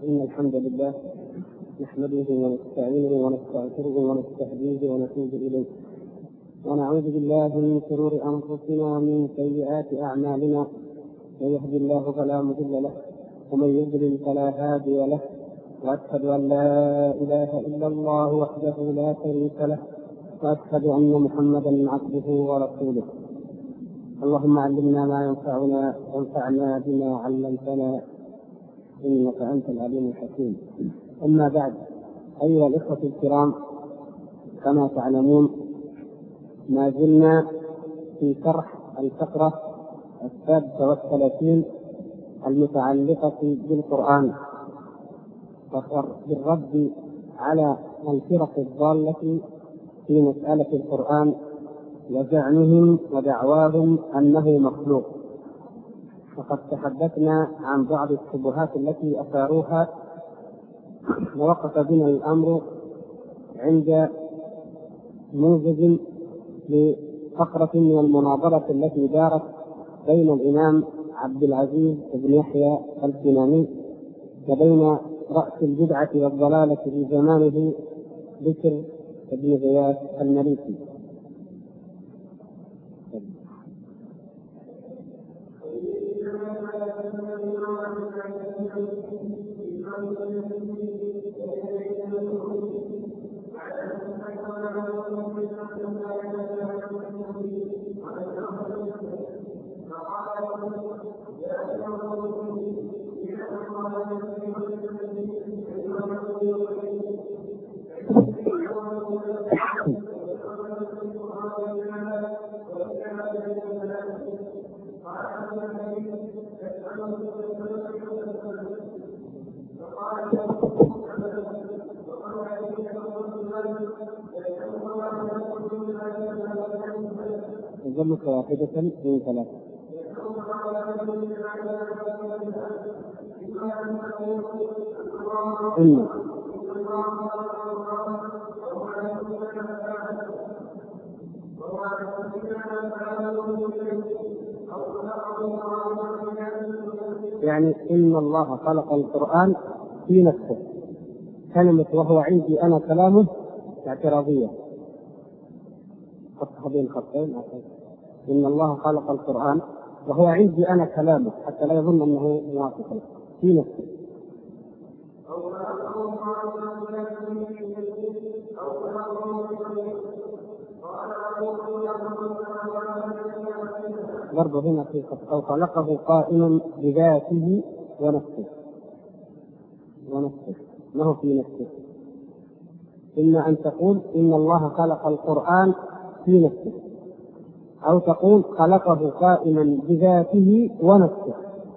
إن الحمد لله نحمده ونستعينه ونستغفره ونستهديه ونتوب إليه، ونعوذ بالله من شرور أنفسنا ومن سيئات أعمالنا، من يهد الله فلا مضل له ومن يضلل فلا هادي له، وأشهد أن لا إله إلا الله وحده لا شريك له، وأشهد أن محمدا عبده ورسوله. اللهم علمنا ما ينفعنا وانفعنا بما علمتنا إنك أنت العليم الحكيم. أما بعد، أيها الإخوة الكرام، كما تعلمون ما زلنا في شرح الفقرة 37 المتعلقة بالقرآن، بالرد على الفرق الضالة في مسألة القرآن وزعمهم ودعواهم أنه مخلوق. وقد تحدثنا عن بعض الشبهات التي أثاروها، ووقف بنا الأمر عند موجز لفقرة من المناظرة التي دارت بين الإمام عبد العزيز بن يحيى الكناني وبين رأس البدعة والضلالة في زمانه بكر بن غياث المالكي. نظمك واحدة من ثلاثة. يعني إن الله خلق القرآن في نفسه، كلمة وهو عندي أنا كلامه اعتراضية، خط بين خطين. إن الله خلق القرآن وهو عندي أنا كلامه، حتى لا يظن أنه موافق في نفسه. برضه هنا في أو خلقه قائم بذاته ونفسه ما هو في نفسه. إما أن تقول إن الله خلق القرآن في نفسه، أو تقول خلقه قائما بذاته ونفسه.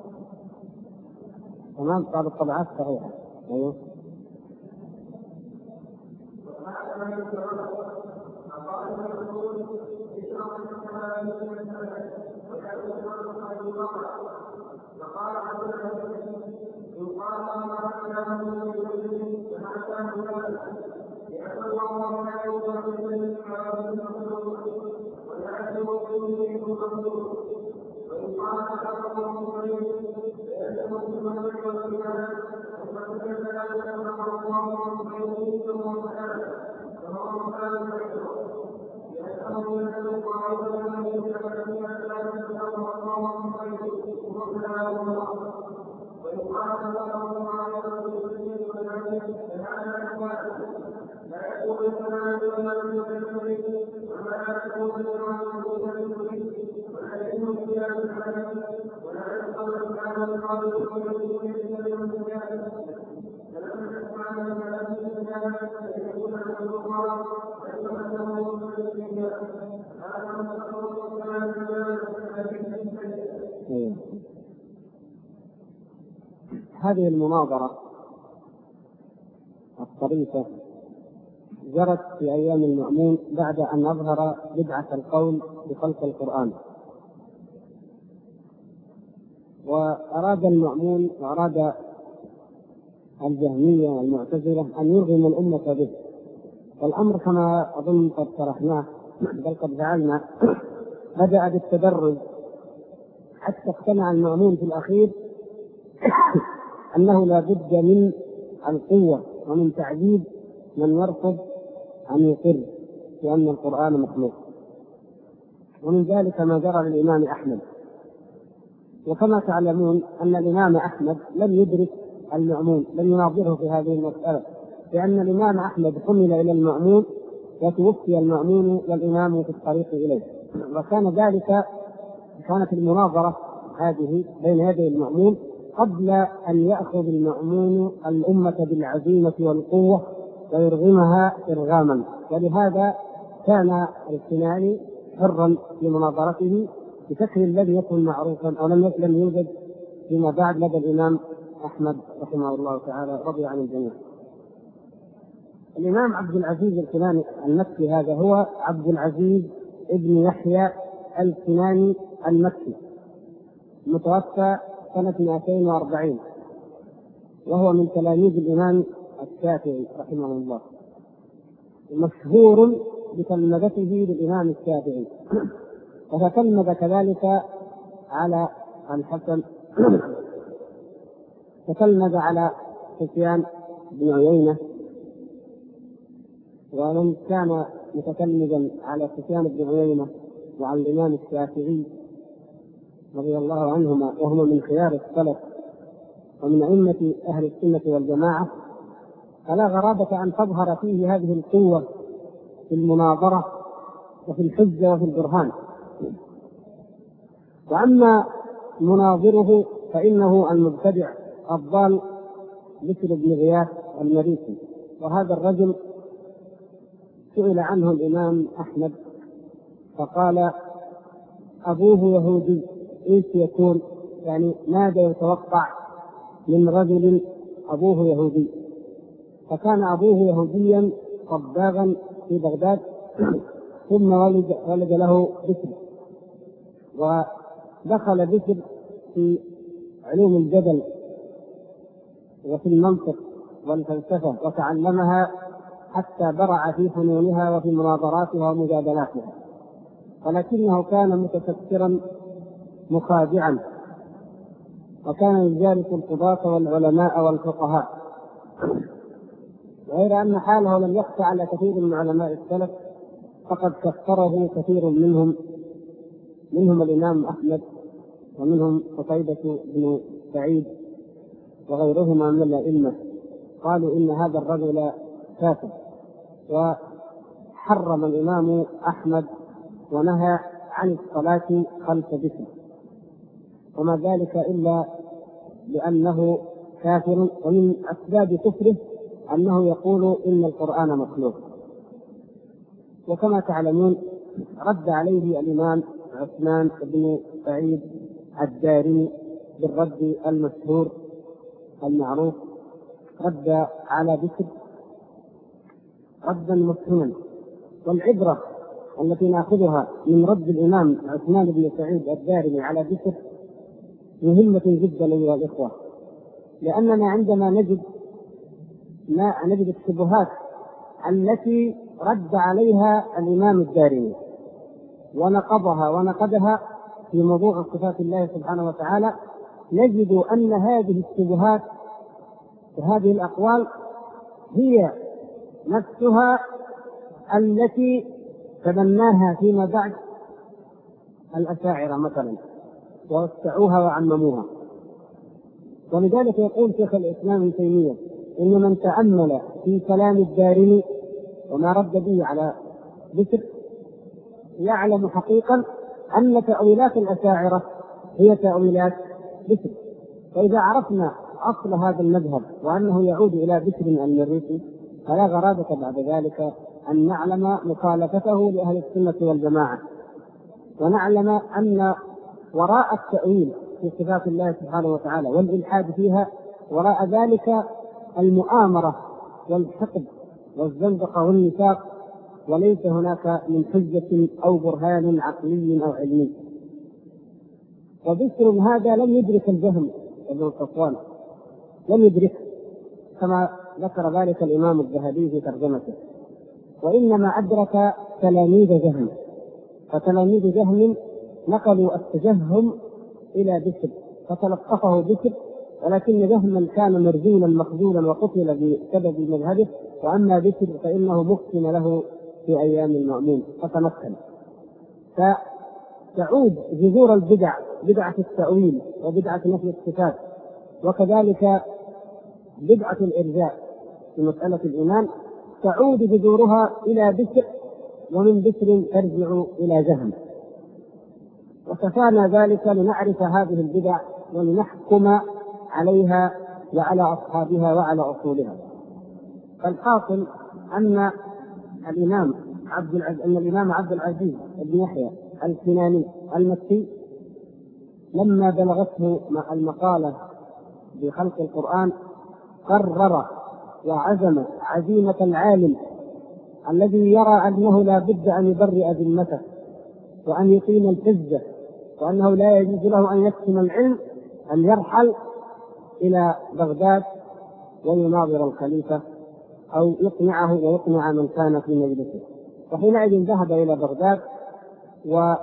تمام؟ بعض الطبعات صحيحة. أيوه. هذه المناظرة الطريفة جرت في أيام المأمون بعد أن أظهر بدعة القول بخلق القرآن، وأراد المأمون وأراد الجهمية والمعتزلة أن يرغم الأمة به. والأمر كما أظن قد شرحناه بل قد فعلنا، بدأ بالتدرج حتى اقتنع المأمون في الأخير أنه لا بد من القوة ومن تعذيب من يرفض أن يقر بأن القرآن مخلوق. ومن ذلك ما جرى للإمام أحمد. وكما تعلمون أن الإمام أحمد لم يدرك المأمون، لم يناظره في هذه المسألة، لأن الإمام أحمد حمل إلى المأمون وتوفي المأمون والإمام في الطريق إليه، وكان ذلك كانت المناظرة هذه بين يدي المأمون قبل أن يأخذ المأمون الأمة بالعزيمة والقوة ويرغمها إرغاما. ولهذا كان الكناني حرا في مناظرته بشكل الذي يكون معروفا أو لم يوجد فيما بعد لدى الإمام أحمد رحمه الله تعالى رضي عن الجميع. الإمام عبد العزيز الكناني المكي هذا هو عبد العزيز ابن يحيى الكناني المكي، متوفى سنة 240، وهو من تلاميذ الإمام الشافعي رحمه الله، مشهور بتلمذته للإمام الشافعي، وتتلمذ كذلك على الحسن، تتلمذ على سفيان بن عيينة، ومن كان متتلمذا على سفيان بن عيينة وعلى الإمام الشافعي رضي الله عنهما، وهما من خيار السلف ومن أئمة أهل السنة والجماعة، فلا غرابة أن تظهر فيه هذه القوة في المناظرة وفي الحجة وفي البرهان. وأما مناظره فإنه المبتدع الضال بشر بن غياث المريسي، وهذا الرجل سئل عنه الإمام أحمد فقال أبوه يهودي، إيش يكون؟ يعني ماذا يتوقع من رجل أبوه يهودي؟ فكان أبوه يهوديا صباغا في بغداد، ثم ولد له بشر، ودخل بشر في علوم الجدل وفي المنطق والفلسفة وتعلمها حتى برع في فنونها وفي مناظراتها ومجادلاتها، ولكنه كان متفكرا مخادعا، وكان يجالس القضاة والعلماء والفقهاء، غير أن حاله لم يخفى على كثير من علماء السلف، فقد كفره كثير منهم الإمام أحمد، ومنهم قتيبة بن سعيد وغيرهما من الأئمة، قالوا إن هذا الرجل كافر. وحرم الإمام أحمد ونهى عن الصلاة خلف بشر، وما ذلك إلا لأنه كافر، ومن أسباب كفره أنه يقول إن القرآن مخلوق. وكما تعلمون رد عليه الإمام عثمان بن سعيد الدارمي بالرد المشهور المعروف، رد على بشر ردا مفهما. والعبرة التي نأخذها من رد الإمام عثمان بن سعيد الدارمي على بشر مهمة جدا أيها الإخوة، لأننا عندما نجد الشبهات التي رد عليها الإمام الدارمي ونقدها في موضوع صفات الله سبحانه وتعالى، نجد أن هذه الشبهات وهذه الأقوال هي نفسها التي تبناها فيما بعد الأشاعرة مثلا ووسعوها وعمموها. ولذلك يقول شيخ الإسلام ابن تيمية إن من تأمل في كلام الدارمي وما رد به على بشر يعلم حقيقا أن تأويلات الأشاعرة هي تأويلات بشر. فإذا عرفنا أصل هذا المذهب وأنه يعود إلى بشر المريسي، فلا غرابة بعد ذلك أن نعلم مخالفته لأهل السنة والجماعة، ونعلم أن وراء التأويل في صفات الله سبحانه وتعالى والإلحاد فيها وراء ذلك المؤامرة والحقد والزندقة والنفاق، وليس هناك من حجة أو برهان عقلي أو علمي. وبشر هذا لم يدرك الجهم ابن صفوان، لم يدرك كما ذكر ذلك الإمام الذهبي في ترجمته، وإنما أدرك تلاميذ جهم، فتلاميذ جهم نقلوا التجهم إلى بشر فتلقفه بشر ولكن جهما كان مرزولا مخذولا وقتل بسبب مذهبه، واما بشر فانه مختم له في ايام المأمون فتمكن. فتعود جذور البدع، بدعة التأويل وبدعة نفي الصفات، وكذلك بدعة الإرجاء في مسألة الإيمان، تعود جذورها إلى بشر، ومن بشر ترجع إلى جهم. وكفانا ذلك لنعرف هذه البدع ولنحكم عليها وعلى أصحابها وعلى أصولها. فالحاصل أن الإمام عبد العزيز بن يحيى الكناني المكي لما بلغته المقالة بخلق القرآن قرر وعزم عزيمة العالم الذي يرى أنه لا بد أن يبرئ ذمته وأن يقيم الحجة وأنه لا يجوز له أن يكتم العلم، أن يرحل إلى بغداد ويناظر الخليفة أو يقنعه ويقنع من كان في مجلسه. وحينئذ ذهب إلى بغداد، وكانت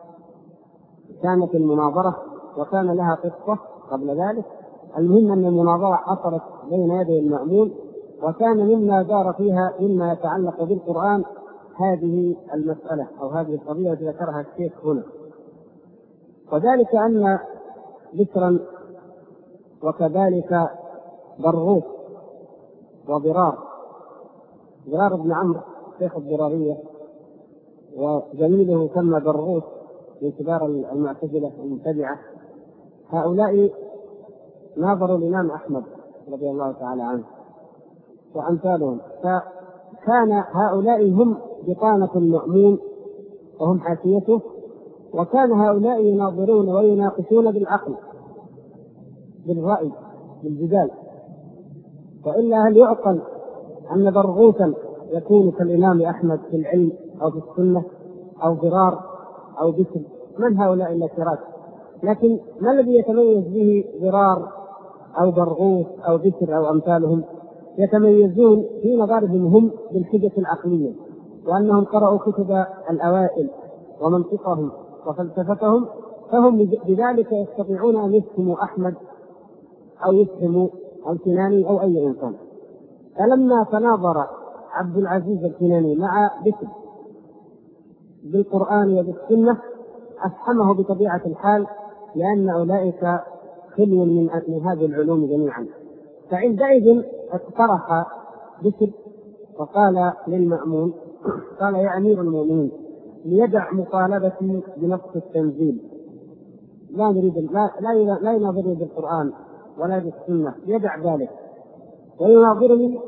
المناظرة وكان لها قصة قبل ذلك. المهم أن المناظرة حصلت بين يدي المأمون، وكان مما دار فيها مما يتعلق بالقرآن هذه المسألة أو هذه القضية التي ذكرها الشيخ هنا، وذلك أن بشرا وكذلك برغوث وضرار بن عمرو شيخ الضرارية وزميله سمى برغوث من كبار المعتزلة المبتدعة، هؤلاء ناظروا الإمام أحمد رضي الله تعالى عنه وأمثالهم، فكان هؤلاء هم بطانة المأمون وهم حاشيته، وكان هؤلاء يناظرون ويناقشون بالعقل بالرأي بالجدال. وإلا هل يعقل أن برغوثا يكون كالإمام أحمد في العلم أو في السنة أو ضرار أو بشر؟ من هؤلاء النكرات؟ لكن ما الذي يتميز به ضرار أو برغوث أو بشر أو أمثالهم؟ يتميزون في نظرهم هم بالحجة العقلية، وأنهم قرأوا كتب الأوائل ومنطقهم وفلسفتهم، فهم بذلك يستطيعون أن يفهموا أحمد أو يفهموا الكناني أو أي إنسان. فلما تناظر عبد العزيز الكناني مع بشر بالقرآن وبالسنة أفهمه بطبيعة الحال، لأن أولئك خلو من هذه العلوم جميعا. فعندئذ اقترح بشر وقال للمأمون، قال: يا أمير المؤمنين، ليدع مطالبتي بنص التنزيل، لا يناظرني بالقرآن ولا بالسنة، يدع ذلك ويناظرني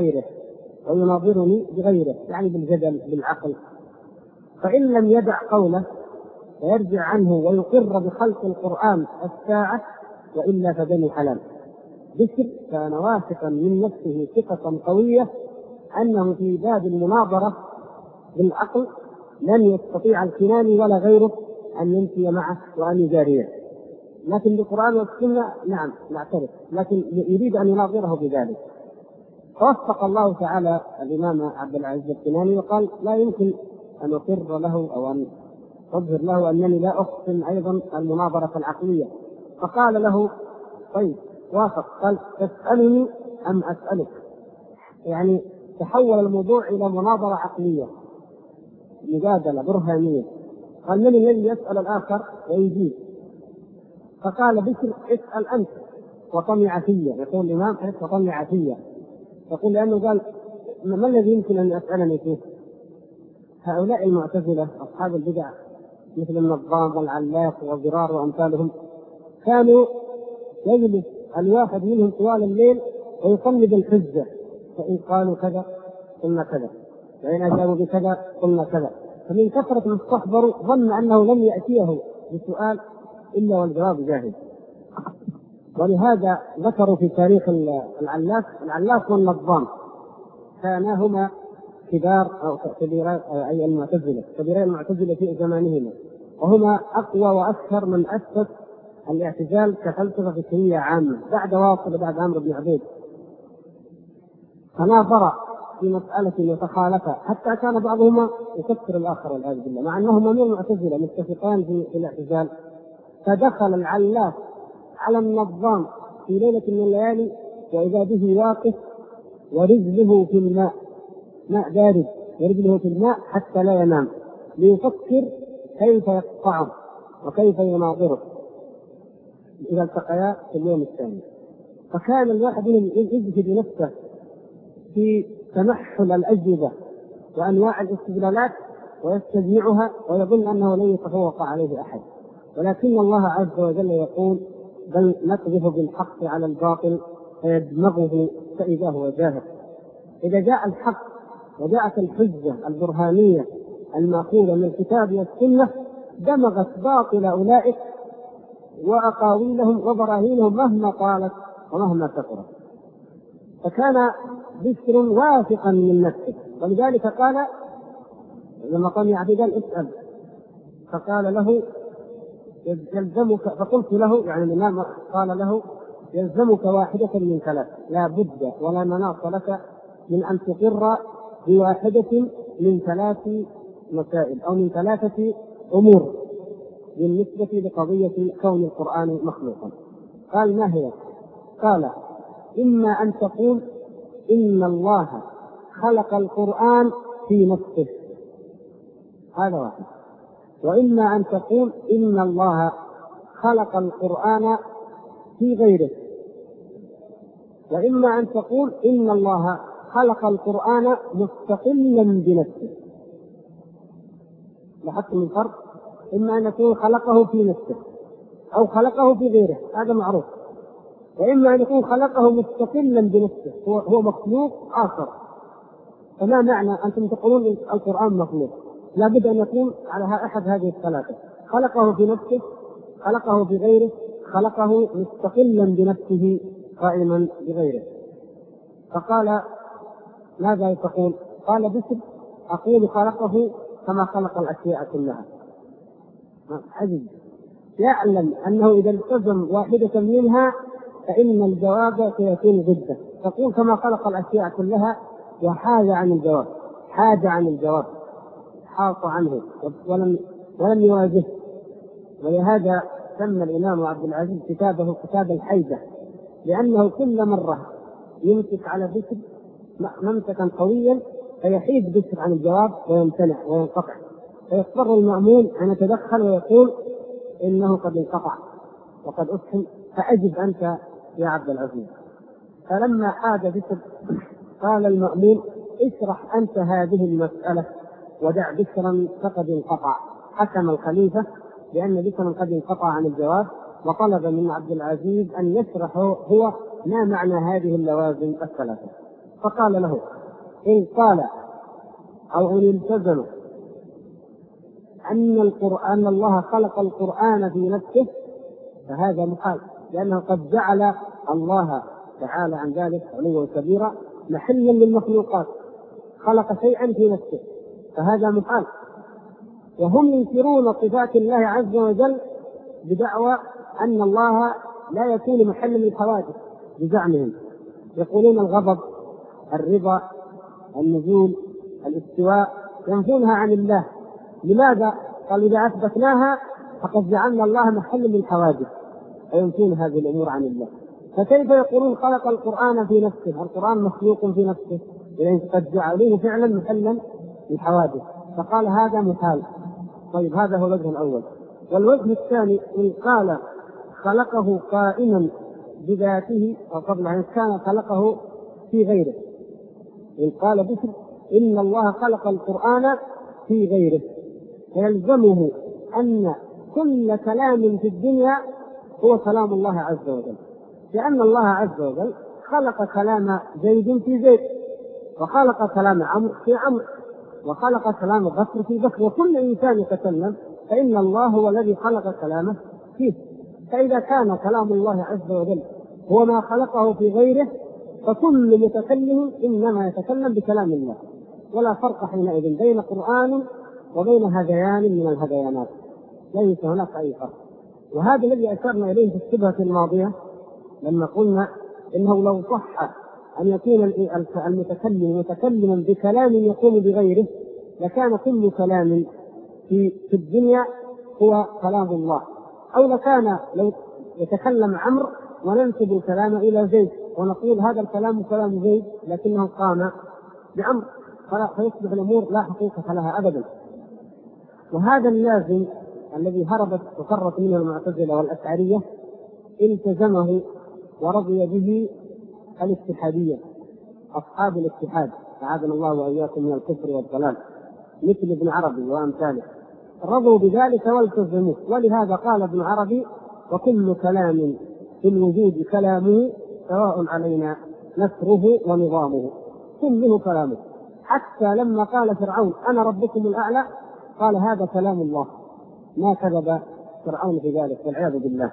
بغيره يعني بالجدل بالعقل. فإن لم يدع قوله فيرجع عنه ويقر بخلق القرآن الساعة، وإلا فدم حلال. بشر كان واثقا من نفسه ثقة قوية أنه في باب المناظرة بالعقل لن يستطيع الكناني ولا غيره أن يمشي معه وأن يجاريه، لكن بالقرآن والسنة نعم نعترف، لكن يريد أن يناظره بذلك. فوفق الله تعالى الإمام عبد العزيز الكناني وقال: لا يمكن أن أقر له أو أن أظهر له أنني لا أحسن أيضا المناظرة العقلية. فقال له: طيب وافق. قال: تسألني أم أسألك؟ يعني تحول الموضوع إلى مناظرة عقلية مجادلة برهانية. قال: من الذي يسأل الآخر ويجيب؟ فقال بشر: اسأل أنت. وطمع فيا، يقول الإمام وطمع فيا، يقول لأنه قال: ما الذي يمكن أن يسألني فيه؟ هؤلاء المعتزلة أصحاب البدع مثل النظام والعلاف والضرار وأمثالهم كانوا يجلس الواحد منهم طوال الليل ويقلب الحجة، فإن قالوا كذا قلنا كذا، وإن أجابوا بكذا قلنا كذا. فمن كثرة ما استحضروا ظن أنه لم يأتيه بسؤال إلا والجواب جاهز. ولهذا ذكروا في تاريخ العلاف والنظام كانا هما كبار أو كبيرات أي المعتزلة، كبيرين المعتزلة في زمانهما، وهما أقوى وأكثر من أسس الاعتزال كفلسفة فكرية عامة بعد واصل بعد عمرو بن عبيد. تناظرا في مسألة وتخالفا حتى كان بعضهما يكفر الآخر والعياذ بالله، مع أنهما من المعتزلة متفقان في الاعتزال. فدخل العلاف على النظام في ليلة من الليالي وإذا به واقف ورجله في الماء، ماء بارد ورجله في الماء حتى لا ينام، ليفكر كيف يقطعه وكيف يناظره إذا التقيا في اليوم الثاني. فكان الواحد منهم يجهد نفسه في تمحل الأجوبة وأنواع الاستدلالات ويستجمعها ويظن أنه لن يتفوق عليه أحد، ولكن الله عز وجل يقول: بل نقذف بالحق على الباطل فيدمغه فإذا هو جاهل. إذا جاء الحق وجاءت الحجة البرهانية المأخوذة من الكتاب والسنة دمغت باطل أولئك وأقاويلهم وبراهينهم مهما طالت ومهما كثرت. فكان بشر واثقا من نفسه، ولذلك قال لما قام يعتدل: اسأل. فقال له: يلزمك، فقلت له يعني الإمام قال له: يلزمك واحدة من ثلاث، لا بد ولا مناص لك من أن تقر بواحدة من ثلاث مسائل أو من ثلاثة أمور بالنسبة لقضية كون القرآن مخلوقا. قال: ما هي؟ قال: إما أن تقول إن الله خلق القرآن في نفسه، هذا واحد، وإما أن تقول إن الله خلق القرآن في غيره، وإما أن تقول إن الله خلق القرآن مستقلا بنفسه. لاحظت من الفرق؟ إما أن يكون خلقه في نفسه أو خلقه في غيره، هذا معروف، وإما أن يكون خلقه مستقلا بنفسه، هو مخلوق آخر. فما معنى أنتم تقولون القرآن مخلوق؟ لا بد أن يكون على أحد هذه الثلاثة: خلقه في نفسه، خلقه في غيره، خلقه مستقلا بنفسه قائما بغيره. فقال: ماذا تقول؟ قال: بشر: أقول خلقه كما خلق الأشياء كلها. عجيب، يعلم أنه إذا التزم واحدة منها فإن الجواب سيكون ضده. تقول كما خلق الأشياء كلها وحاج عن الجواب، حاج عن الجواب، حاط عنه ولم يواجهه. ولهذا سمى الإمام عبد العزيز كتابه كتاب الحيدة، لأنه كل مرة يمسك على بشر ممسكا قويا فيحيد بشر عن الجواب ويمتنع وينقطع، فيضطر المأمون أن يتدخل ويقول: إنه قد انقطع وقد أفهم، فأجب أنت يا عبد العزيز. فلما حاد بشر قال المأمون: اشرح أنت هذه المسألة ودع بشرا فقد انقطع. حكم الخليفة لأن بشرا قد انقطع عن الجواب، وطلب من عبد العزيز أن يشرح هو ما معنى هذه اللوازم الثلاثة. فقال له: إن قال أو إن التزم أن الله خلق القرآن في نفسه فهذا محال، لأنه قد جعل الله تعالى عن ذلك علوا كبيرا محلا للمخلوقات، خلق شيئا في نفسه، فهذا محال. وهم ينكرون صفات الله عز وجل بدعوى أن الله لا يكون محلا للحوادث بزعمهم، يقولون الغضب، الرضا، النزول، الاستواء، ينفونها عن الله. لماذا؟ قال: إذا أثبتناها فقد جعلنا الله محلا للحوادث، وينفون هذه الأمور عن الله. فكيف يقولون خلق القرآن في نفسه؟ القرآن مخلوق في نفسه، لأن قد جعلوه فعلا محلا للحوادث. فقال: هذا محال. طيب، هذا هو الوجه الأول. والوجه الثاني: إن قال خلقه قائما بذاته وقبل أن كان خلقه في غيره. إن قال بشر إن الله خلق القرآن في غيره، فيلزمه أن كل كلام في الدنيا هو كلام الله عز وجل، لأن الله عز وجل خلق كلام زيد في زيد، وخلق كلام عمرو في عمرو، وخلق كلام بكر في بكر، وكل إنسان يتكلم فإن الله هو الذي خلق كلامه فيه. فإذا كان كلام الله عز وجل هو ما خلقه في غيره فكل متكلم إنما يتكلم بكلام الله، ولا فرق حينئذ بين قرآن وبين هذيان من الهذيانات، ليس هناك أي فرق. وهذا الذي أشرنا إليه في الشبهة الماضية لما قلنا إنه لو صح أن يكون المتكلم متكلما بكلام يقوم بغيره لكان كل كلام في الدنيا هو كلام الله، أو لكان لو يتكلم عمرو وننسب الكلام إلى زيد ونقول هذا الكلام كلام زيد لكنه قام بأمر، فيصبح الأمور لا حقيقة لها أبدا. وهذا اللازم الذي هربت وفرت منه المعتزلة والأشعرية التزمه ورضي به الاتحادية، أصحاب الاتحاد، أعاذنا الله وإياكم من الكفر والضلال، مثل ابن عربي وأمثاله، رضوا بذلك والتزموه. ولهذا قال ابن عربي: وكل كلام في الوجود كلامه سواء علينا نثره ونظامه. كله كلامه، حتى لما قال فرعون أنا ربكم الأعلى قال هذا كلام الله، ما كذب فرعون في ذلك والعياذ بالله.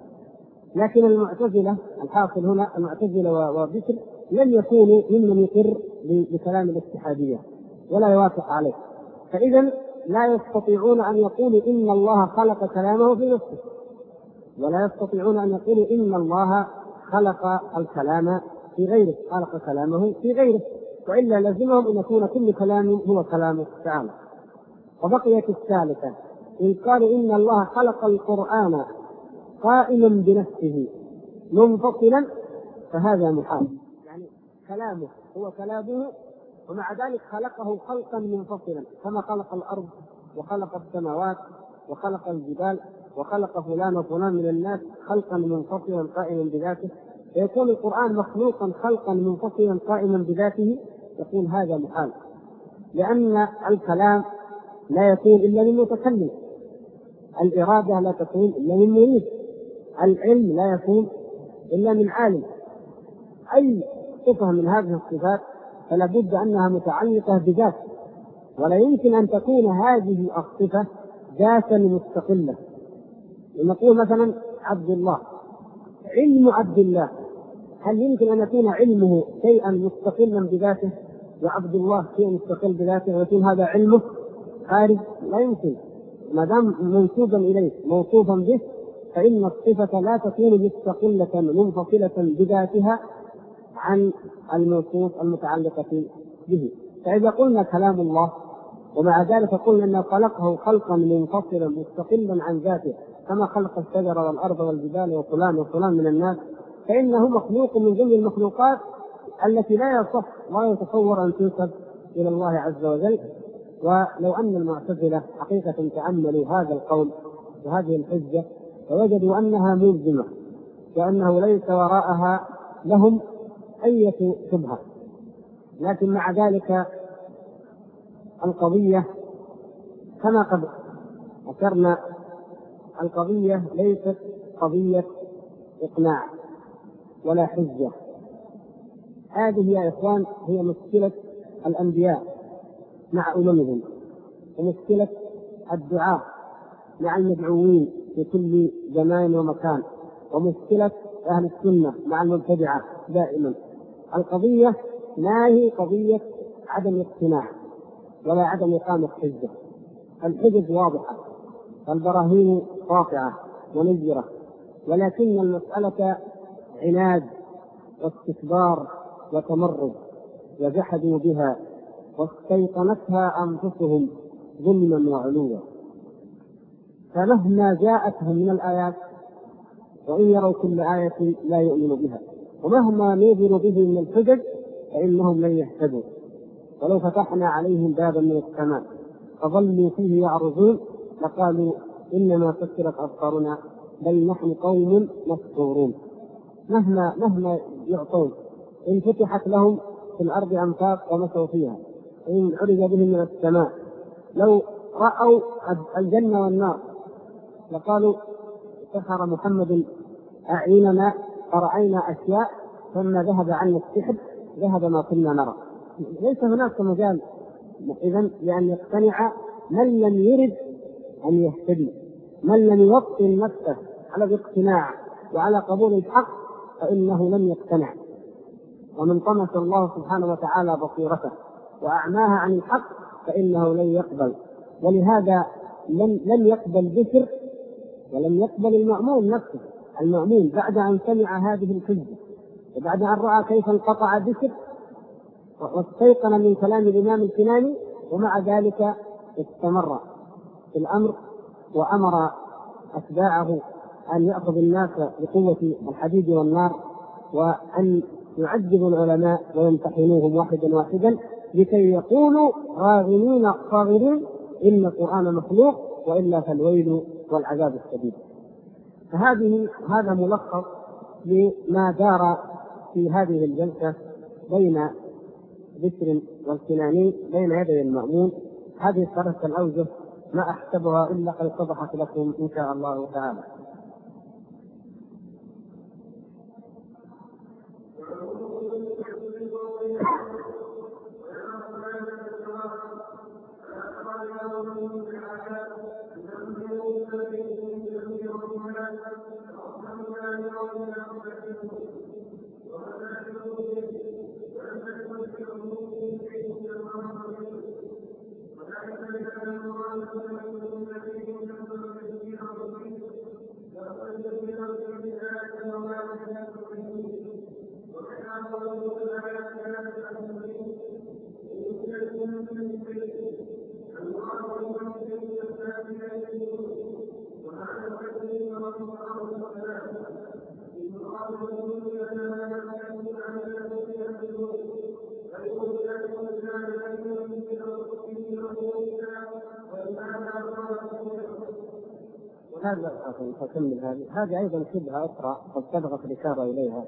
لكن المعتزلة، الحاصل هنا المعتزلة وبكر لم يكونوا ممن يقر بكلام الاتحادية ولا يوافق عليه، فإذا لا يستطيعون أن يقولوا إن الله خلق كلامه في نفسه، ولا يستطيعون أن يقولوا إن الله خلق الكلام في غيره، خلق كلامه في غيره، وإلا لازمهم أن يكون كل كلام هو كلامه تعالى. وبقيت الثالثة، إن قالوا إن الله خلق القرآن قائما بنفسه منفصلا فهذا محال، يعني كلامه هو كلامه ومع ذلك خلقه خلقا منفصلا، كما خلق الأرض وخلق السماوات وخلق الجبال وخلق فلان وفلان من الناس خلقا منفصلا قائما بذاته، فيكون القرآن مخلوقا خلقا منفصلا قائما بذاته. يقول هذا محال، لأن الكلام لا يكون إلا من متكلم، الإرادة لا تكون إلا من مريد، العلم لا يكون إلا من عالم. أي صفة من هذه الصفات فلا بد أنها متعلقة بذات، ولا يمكن أن تكون هذه الصفة ذاتا مستقلة. نقول مثلا عبد الله، علم عبد الله، هل يمكن أن يكون علمه شيئا مستقلا بذاته وعبد الله شيء مستقل بذاته ويكون هذا علمه خارج؟ لا يمكن، ما دام منسوبا إليه موصوفا به فإن الصفة لا تكون مستقلة منفصلة بذاتها عن الموصوف المتعلقة به. فإذا قلنا كلام الله ومع ذلك قلنا أنه خلقه خلقا منفصلا مستقلا عن ذاته كما خلق الشجر والأرض والجبال وفلان وفلان من الناس، فإنه مخلوق من ضمن المخلوقات التي لا يصح ولا يتصور أن تنسب إلى الله عز وجل. ولو أن المعتزلة حقيقة تأملوا هذا القول وهذه الحجة فوجدوا أنها ملزمة وأنه ليس وراءها لهم أي شبهة، لكن مع ذلك القضية كما قد ذكرنا القضية ليست قضية إقناع ولا حجة. هذه يا إخوان هي مشكلة الأنبياء مع أممهم، ومشكلة الدعاء مع المدعوين في كل زمان ومكان، ومشكلة أهل السنة مع المبتدعة دائما. القضية ما هي قضية عدم اقتناع ولا عدم إقامة حجة، الحجج واضحة والبراهين قاطعة ونجرة، ولكن المسألة عناد واستكبار وتمرد، وجحدوا بها واستيقنتها أنفسهم ظلما وعلوا. فمهما جاءتهم من الآيات وإن يروا كل آية لا يؤمنوا بها، ومهما نذروا به من الحجج فإنهم لن يهتدوا. ولو فتحنا عليهم بابا من السماء فظلوا فيه يعرضون لقالوا إنما سكرت أبصارنا بل نحن قوم مسحورون. مهما يعطون، إن فتحت لهم في الأرض أنفاق ومشوا فيها، إن عرج بهم من السماء، لو رأوا الجنة والنار لقالوا سحر محمد أعيننا فرأينا أشياء ثم ذهب عنا السحر ذهب ما كنا نرى. ليس هناك مجال إذن لأن يقتنع من لم يرد أن يهتدي، من لم يوطن نفسه على الاقتناع وعلى قبول الحق فإنه لم يقتنع. ومن طمس الله سبحانه وتعالى بصيرته وأعماها عن الحق فإنه لن يقبل. ولهذا لم يقبل بشر ولم يقبل المأمون نفسه. المأمون بعد أن سمع هذه الحجة وبعد أن رأى كيف انقطع بشر واستيقن من كلام الإمام الكناني، ومع ذلك استمر في الأمر وأمر أتباعه أن يأخذ الناس بقوة الحديد والنار، وأن يعذب العلماء ويمتحنوهم واحدا واحدا لكي يقولوا راغمين صاغرين إن القرآن مخلوق وإلا فالويل والعذاب الشديد. هذا ملخص لما دار في هذه الجلسة بين بشر والكناني بين يدي المأمون. هذه الثلاثة الأوجه ما أحسبها إلا قد اتضحت لكم إن شاء الله تعالى. هذه أيضا شبهة أخرى قد سبقت الإشارة إليها،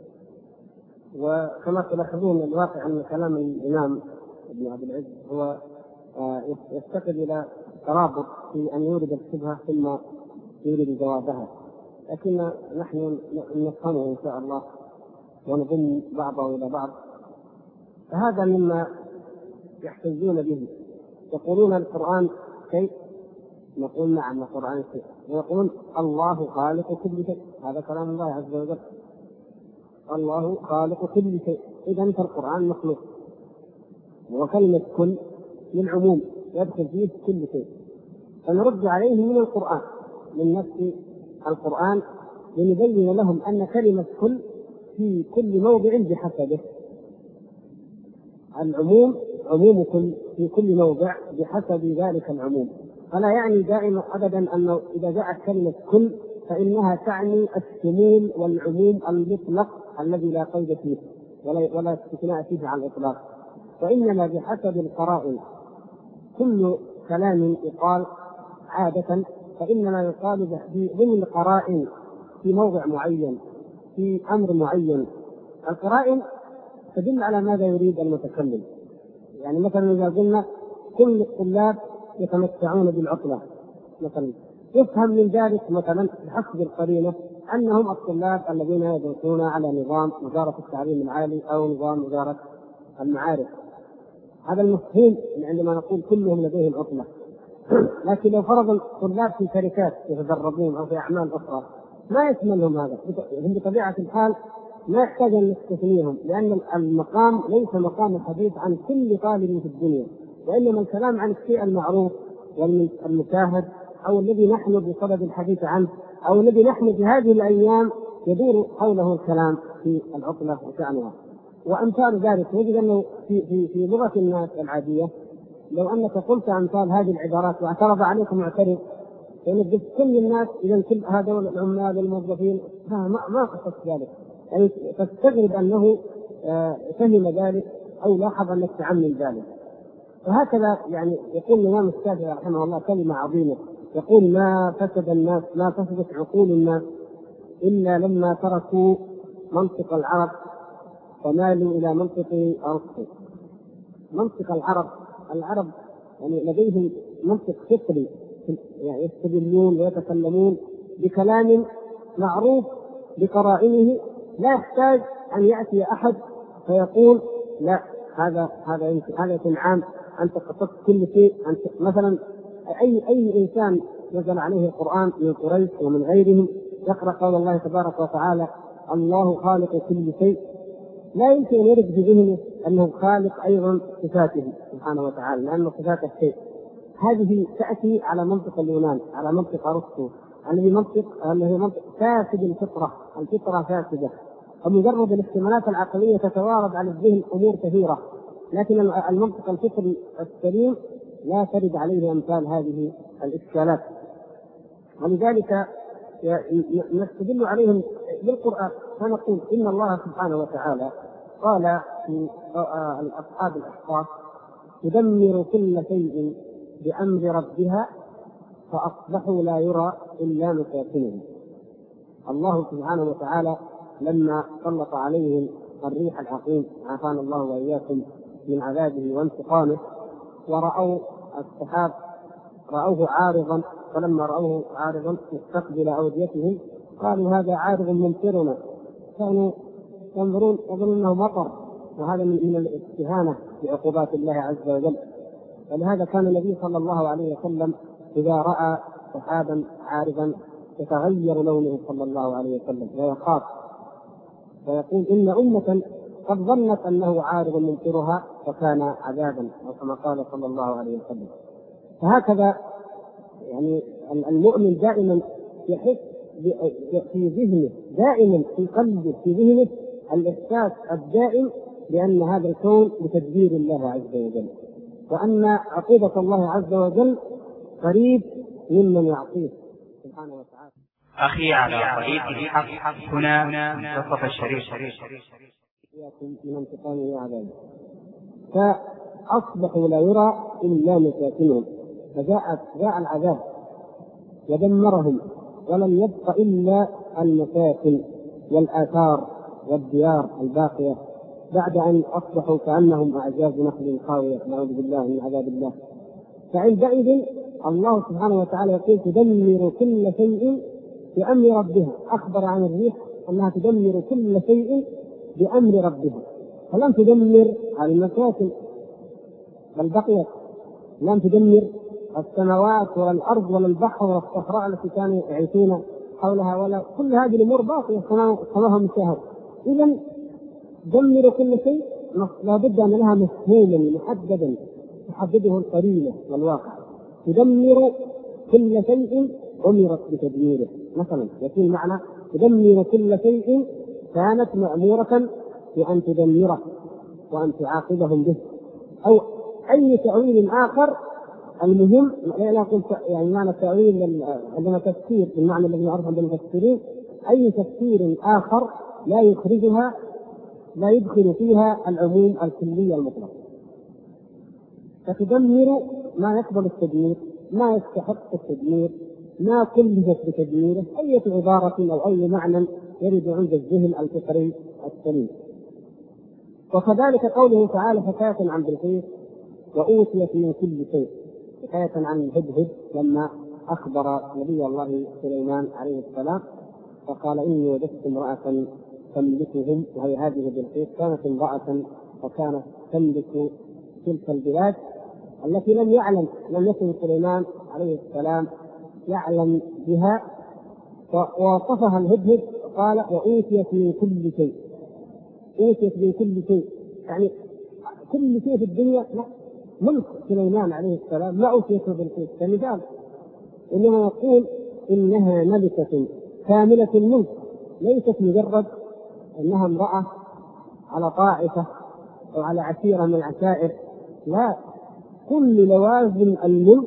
وكما تلاحظون الواقع أن كلام الإمام ابن عبد العز هو يفتقد إلى ترابط في أن يورد الشبهة ثم يورد جوابها، لكن نحن نفهمه إن شاء الله ونضم بعضه إلى بعض. فهذا مما يحتجون به، يقولون القرآن شيء، نقول نعم القرآن شيء، ويقولون الله خالق كل شيء، هذا كلام الله عز وجل، الله خالق كل شيء، إذن فالقرآن مخلوق. وكلمة كل للعموم يدخل فيه كل شيء، فنرد عليه من القرآن، من نفس القرآن، لنبين لهم أن كلمة كل في كل موضع بحسبه، العموم عموم كل في كل موضع بحسب ذلك العموم. فلا يعني دائما أبدا أنه إذا جاءت كلمة كل فإنها تعني الشمول والعموم المطلق الذي لا قيد فيه ولا استثناء فيه على الإطلاق، وإنما بحسب القرائن. كل كلام يقال عادة فإنما يقال ضمن القرائن في موضع معين في أمر معين. القرائن تدل على ماذا يريد المتكلم. يعني مثلا إذا قلنا كل الطلاب يتمتعون بالعطلة مثلا، يفهم من ذلك مثلا بحسب القرينة أنهم الطلاب الذين يدرسون على نظام وزارة التعليم العالي أو نظام وزارة المعارف. هذا المفهوم عندما نقول كلهم لديهم عطلة. لكن لو فرض الطلاب في شركات يتدربون أو في أعمال أخرى ما يشملهم هذا، هم بطبيعة الحال ما يحتاج أن نستثنيهم، لأن المقام ليس مقام الحديث عن كل طالب في الدنيا، وإنما الكلام عن الشيء المعروف والمشاهد أو الذي نحن بصدد الحديث عنه أو الذي نحن في هذه الأيام يدور حوله الكلام في العطلة وشأنها وأمثال ذلك. نجد أنه في لغة الناس العادية لو أنك قلت أمثال هذه العبارات واعترض عليك معترض فإنك كل الناس إذا كل هذول العمال والموظفين ما قصدت ذلك، يعني تستغرب أنه فهم ذلك أو لاحظ أنك تعمل ذلك. وهكذا يعني يقول الإمام الشافعي رحمه الله كلمة عظيمة، يقول ما فسدت عقول الناس إلا لما تركوا منطق العرب فمالوا إلى منطق أرسطو. منطق العرب يعني لديهم منطق فطري، يعني يستدلون ويتكلمون بكلام معروف بقرائنه، لا يحتاج أن يأتي أحد فيقول لا هذا يكون عام، أنت قصدت كل شيء. أنت مثلا أي إنسان نزل عليه القرآن من قريش ومن غيرهم يقرأ قول الله تبارك وتعالى الله خالق كل شيء، لا يمكن أن يرد في ذهنه أنه خالق أيضا صفاته سبحانه وتعالى، لأن صفات الشيء هذه تأتي على منطق اليونان، على منطق أرسطو الذي منطق فاسد الفطرة فاسدة، ومجرد الاحتمالات العقلية تتوارد على الذهن أمور كثيرة، لكن المنطق الفطري السليم لا ترد عليه أمثال هذه الإشكالات. ولذلك نستدل عليهم بالقرآن فنقول إن الله سبحانه وتعالى قال في أصحاب الأحقاف: تدمر كل شيء بأمر ربها فأصبحوا لا يرى إلا مساكنهم. الله سبحانه وتعالى لما سلط عليهم الريح العقيم عافانا الله وإياكم من عذابه وانتقامه، ورأوا السحاب رأوه عارضا، فلما رأوه عارضا مستقبل أوديتهم قالوا: هذا عارض ممطرنا. كانوا ينظرون يظنون أنه مطر، وهذا من الاستهانة بعقوبات الله عز وجل. ولهذا كان النبي صلى الله عليه وسلم إذا رأى سحابا عارضا يتغير لونه صلى الله عليه وسلم ويخاف ويقول: إن أمة قد ظنت أنه عارض ممطرها فكان عذابا، أو كما قال صلى الله عليه وسلم. فهكذا يعني المؤمن دائما يحس في ذهنه، دائما في قلبه، في ذهنه الإحساس الدائم بأن هذا الكون بتدبير الله عز وجل، وأن عقوبة الله عز وجل قريب ممن يعصيه سبحانه وتعالى. أخي على طريق الحق هنا منتصف الشريف من انتقامه وعذابه، فأصبحوا لا يرى إلا مساكنهم، فجاء العذاب ودمرهم ولم يبق إلا المساكن والآثار والديار الباقية بعد أن أصبحوا كأنهم أعجاز نخل خاوية، نعوذ بالله من عذاب الله. فعندئذ الله سبحانه وتعالى يقول: تدمر كل شيء بأمر ربها. أخبر عن الريح أنها تدمر كل شيء بأمر ربها، فلم تدمر على المساكن بل بقيت، لم تدمر السماوات ولا الأرض ولا البحر ولا الصحراء التي كانوا يعيشون حولها، ولا كل هذه الأمور باقية كما هم شاهد. إذا دمر كل شيء لا بد أن لها مفهوما محددا تحدده القرينة والواقع. تدمر كل شيء أمرت بتدميره، مثلا يكون معنى تدمر كل شيء كانت مأمورة بأن تدمره وأن تعاقبهم به، أو أي تأويل آخر. المهم لا أقول يعني معنى التأويل عندنا تفسير بالمعنى الذي يعرف عند المفسرين، أي تفسير آخر لا يدخل فيها العموم الكلي المطلق. فتدمر ما يقبل التدمير، ما يستحق التدمير، ما كلفت بتدميره، أي عبارة أو أي معنى يرد عند الذهن الفطري السليم. وكذلك قوله تعالى حكاية عن بلقيس: وأوتيت من كل شيء، حكاية عن الهدهد لما أخبر نبي الله سليمان عليه السلام فقال: إني وجدت امرأة تملكهم، وهي هذه بلقيس كانت امرأة وكانت تملك تلك البلاد التي لم يكن سليمان عليه السلام يعلم بها. ووصفها الهدهد قال: وأوتيت من كل شيء. أوتيت من كل شيء يعني كل شيء في الدنيا ملك سليمان عليه السلام ما أوتيته بالقيس كمثال، إنما يقول إنها ملكة كاملة الملك، ليست مجرد أنها امرأة على طائفة أو على عشيرة من العشائر، لا، كل لوازم الملك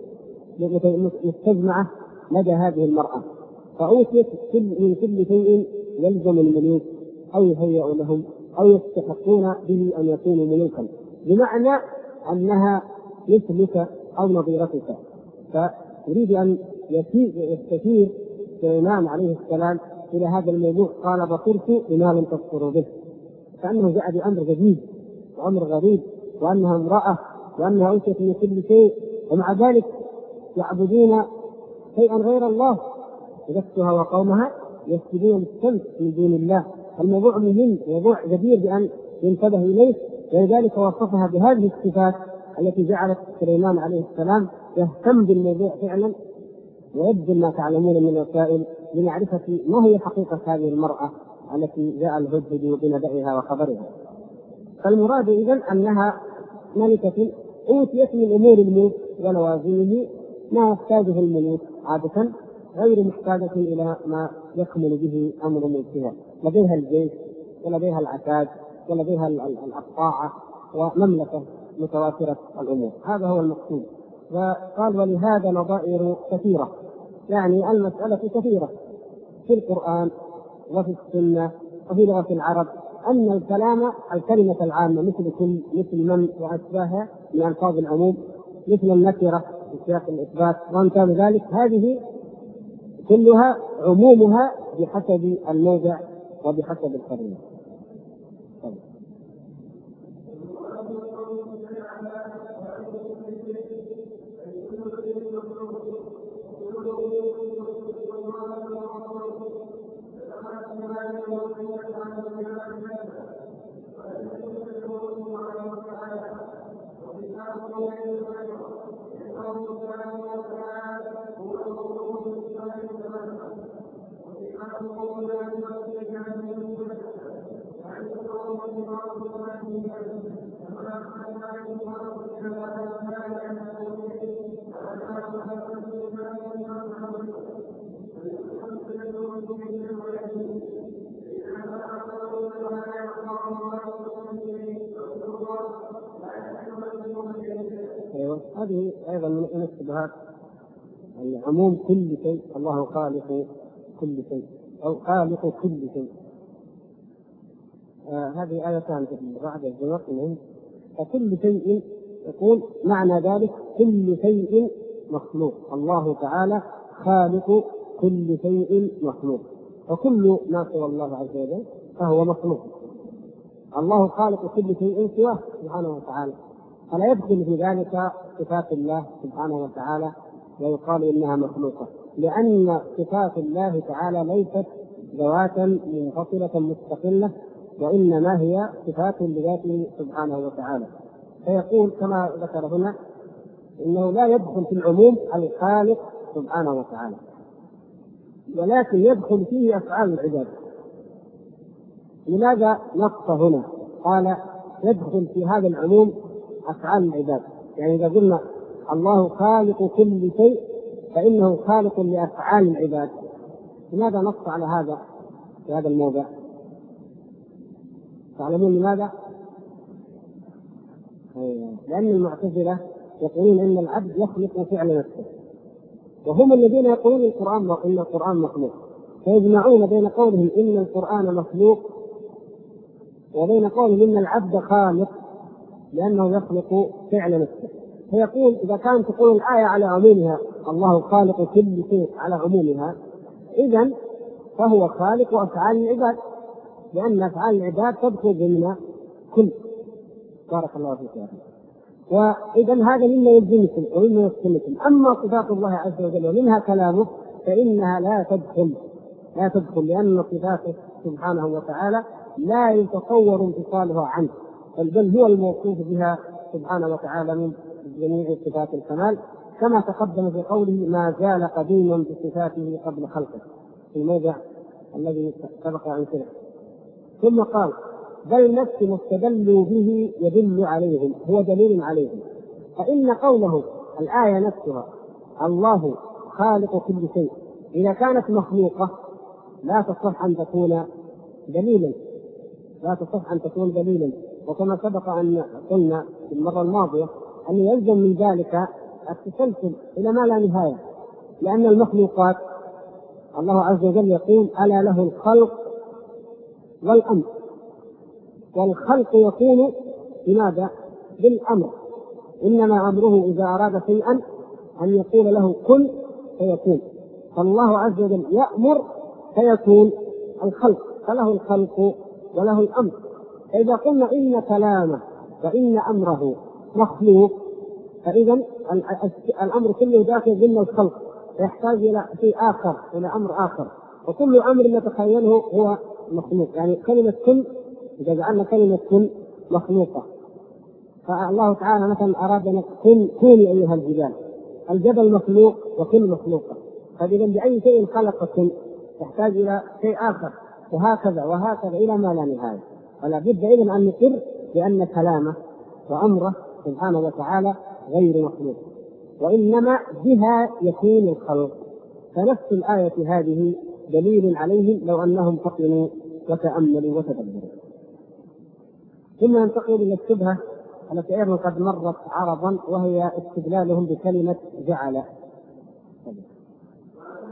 مستجمعة لدى هذه المرأة. فأوتيت من كل شيء يلزم الملوك أو يهيأ لهم أو يستحقون به أن يكونوا ملوكا، بمعنى أنها مثلك أو نظيرتك. فيريد أن يستثير سليمان عليه السلام إلى هذا الموضوع، قال: بصرت بما لم تبصروا به، كأنه جاء بأمر جديد وأمر غريب، وأنها امرأة وأنها أوتيت من كل شيء، ومع ذلك يعبدون شيئا غير الله، نفسها وقومها يسجدون للشمس من دون الله. الموضوع مهم، موضوع جدير بأن ينتبه إليه، ولذلك وصفها بهذه الصفات التي جعلت سليمان عليه السلام يهتم بالموضوع فعلا ويبذل ما تعلمون من وسائل لمعرفة ما هي حقيقة هذه المرأة التي جاء الهدهد بنبأها وخبرها. فالمراد إذن أنها ملكة أوتيت من أمور الملك ولوازمه ما يحتاجه الملوك عادة، غير محتاجة إلى ما يكمل به أمر ملكها، لديها الجيش ولديها العتاد ولديها الطاعة ومملكة متواترة الأمور. هذا هو المقصود. وقال: ولهذا نظائر كثيرة يعني المسألة كثيرة في القرآن وفي السنة وفي لغة العرب، أن الكلمة العامة مثل كل، مثل من وأشباهها من ألفاظ العموم، مثل النكرة في سياق الإثبات وأمثال ذلك، هذه كلها عمومها بحسب الموضع وبحسب القرينة. هذه أيضا من الشبهات، عموم كل شيء، الله خالق كل شيء أو خالق كل شيء. هذه آيتان في بعض الزمر منهم، فكل شيء يقول معنى ذلك كل شيء مخلوق، الله تعالى خالق كل شيء مخلوق، وكل ما سوى الله عز وجل فهو مخلوق. الله خالق كل شيء سواه سبحانه وتعالى، فلا يدخل في ذلك صفات الله سبحانه وتعالى ويقال إنها مخلوقة، لأن صفات الله تعالى ليست ذواتا منفصلة مستقلة، وإنما هي صفات لذاته سبحانه وتعالى. فيقول كما ذكر هنا إنه لا يدخل في العموم الخالق سبحانه وتعالى، ولكن يدخل فيه أفعال العباد. لماذا نص هنا؟ قال يدخل في هذا العموم أفعال العباد، يعني إذا قلنا الله خالق كل شيء فإنه خالق لأفعال العباد. لماذا نص على هذا في هذا الموضع؟ تعلمون لماذا؟ لأن المعتزلة يقولون إن العبد يخلق فعل نفسه، وهم الذين يقولون إن القرآن مخلوق، فيجمعون بين قولهم إن القرآن مخلوق وبين قولهم إن العبد خالق لأنه يخلق فعل نفسه. فيقول إذا كانت تقول الآية على عمومها الله خالق كل شيء على عمومها، إذن فهو خالق أفعال العباد، لأن أفعال العباد تدخل ضمن كل. بارك الله فيك. وإذن هذا مما يلزمكم ومما يسلمكم. أما صفات الله عز وجل ومنها كلامه فإنها لا تدخل لأن صفاته سبحانه وتعالى لا يتصور انفصالها عنه، بل هو الموصوف بها سبحانه وتعالى من جميع صفات الكمال، كما تقدم في قوله ما زال قديما بصفاته قبل خلقه في الموضع الذي سبق عن كده. ثم قال بل نفس ما استدلوا به يدل عليهم، هو دليل عليهم. فإن قوله الآية نفسها الله خالق كل شيء إذا كانت مخلوقة لا تصح أن تكون دليلا، وكما سبق أن قلنا في المرة الماضية أن يلزم من ذلك التسلسل إلى ما لا نهاية، لأن المخلوقات الله عز وجل يقول ألا له الخلق والأمر، والخلق يكون بماذا؟ بالأمر، إنما أمره إذا أراد شيئا أن يقول له كن فيكون. فالله عز وجل يأمر فيكون الخلق، فله الخلق وله الأمر. فإذا قلنا إن كلامه وإن أمره مخلوق فإذا الأمر كله داخل ضمن الخلق، يحتاج إلى شيء آخر، إلى أمر آخر، وكل أمر نتخيله هو مخلوق. يعني كلمة كن إذا جعلنا كلمة كن مخلوقة، فالله تعالى مثلا أراد أن كوني أيها الجبل مخلوق وكن مخلوقة، فإذا بأي شيء خلق كن يحتاج إلى شيء آخر، وهكذا إلى ما لا نهاية. ولا بد إذن أن نقر بأن كلامه وأمره سبحانه وتعالى غير مخلوق، وإنما بها يكون الخلق. فنفس الآية هذه دليل عليهم لو أنهم فطنوا وتأملوا وتدبروا. ثم ننتقل إلى الشبهة التي أيضا قد مرت عرضا، وهي استدلالهم بكلمة جعل.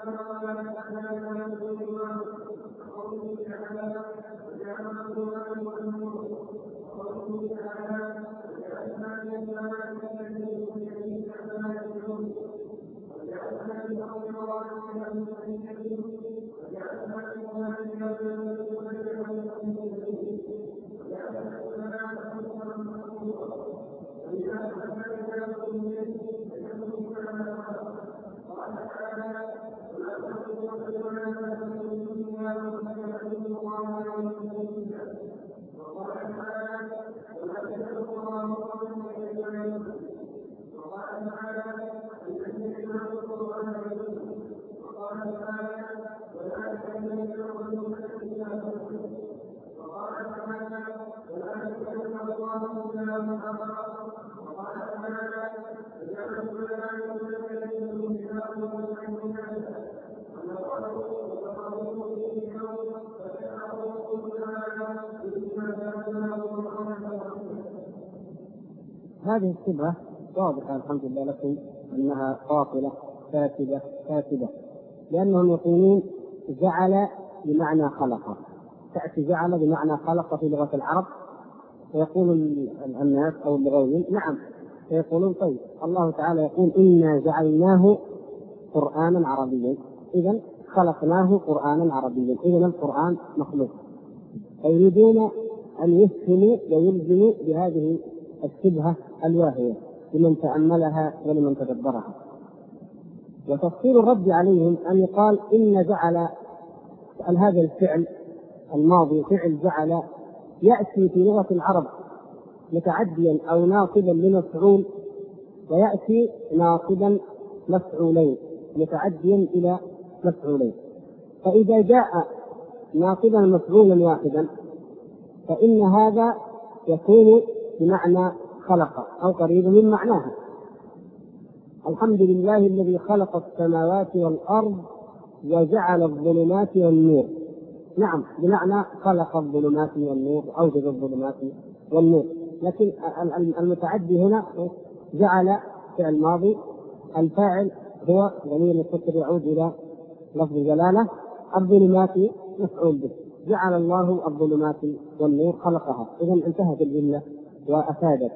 هذه الشبهة واضحة الحمد لله لكم أنها باطلة فاسدة لأنهم يقولون جعل بمعنى خلق، تأتي جعل بمعنى خلق في لغة العرب، ويقول الناس أو اللغويين نعم، فيقولون طيب الله تعالى يقول إنا جعلناه قرآنا عربيا، إذن خلقناه قرآنا عربيا، إذن القرآن مخلوق. فيريدون أن يفهموا ويلزموا بهذه الشبهة الواهية لمن تأملها ولمن تدبرها. وتفصيل الرد عليهم أن يقال إن جعل هذا الفعل الماضي فعل جعل يأتي في لغة العرب متعديا أو ناصبا لمفعول، ويأتي ناصبا مفعولين متعديا إلى مفعولين. فإذا جاء ناصبا مفعولا واحدا فإن هذا يكون بمعنى خلق أو قريب من معناها. الحمد لله الذي خلق السماوات والأرض وجعل الظلمات والنور، نعم بمعنى خلق الظلمات والنور، أوجد الظلمات والنور، لكن المتعدي هنا جعل فعل ماضي، الفاعل هو ضمير مستتر يعود إلى لفظ جلالة، الظلمات مفعول به، جعل الله الظلمات والنور خلقها، إذن انتهت الجملة وأفادت.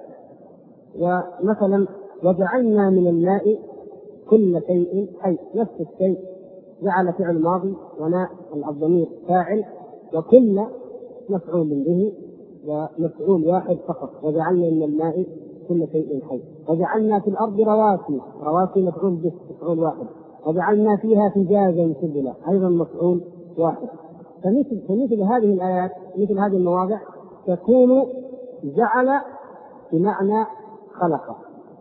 ومثلا وجعلنا من الماء كل شيء حي، نفس الشيء، جعل فعل ماضي وناء الضمير فاعل، وكل مفعول به ومفعول واحد فقط، وجعلنا من الماء كل شيء حي. وجعلنا في الأرض رواسي مفعول به مفعول واحد، وجعلنا فيها فجاجا سبلا أيضا مفعول واحد. فمثل هذه الآيات مثل هذه المواضع تكون جعل بمعنى خلق.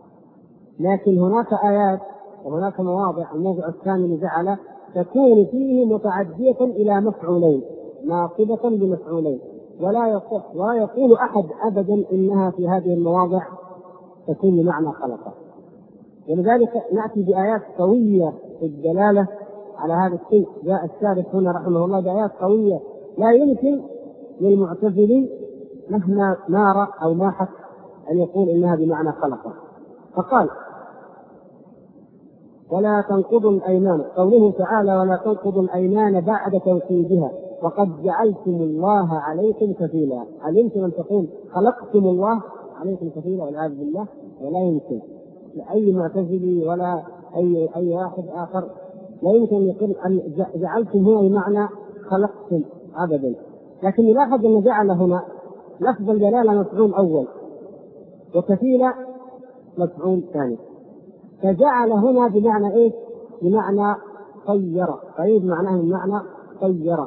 لكن هناك آيات وهناك مواضع، الموضع الثاني لجعل تكون فيه متعدية إلى مفعولين ناصبة بمفعولين، ولا يقول أحد أبدا إنها في هذه المواضع تكون بمعنى خلق. ولذلك نأتي بآيات قوية في الدلالة على هذا الشيء. جاء الشارح هنا رحمه الله بآيات قوية لا يمكن للمعتزلي مهما نار أو ماحت أن يقول إنها بمعنى خلق. فقال ولا تنقضوا الأيمان، قوله تعالى ولا تنقضوا الأيمان بعد توكيدها وقد جعلتم الله عليكم كفيلا. هل يمكن أن تقول خلقتم الله عليكم كفيلا؟ والعياذ بالله، ولا يمكن لأي معتزلي ولا أي واحد آخر لا يمكن أن يقول أن جعلتم هنا بمعنى خلقتم أبدا. لكن نلاحظ أن جعل هنا لفظ الجلالة مفعول أول وكفيلة مفعول ثاني، فجعل هنا بمعنى إيه؟ بمعنى طير، قريب معناه من معنى طير.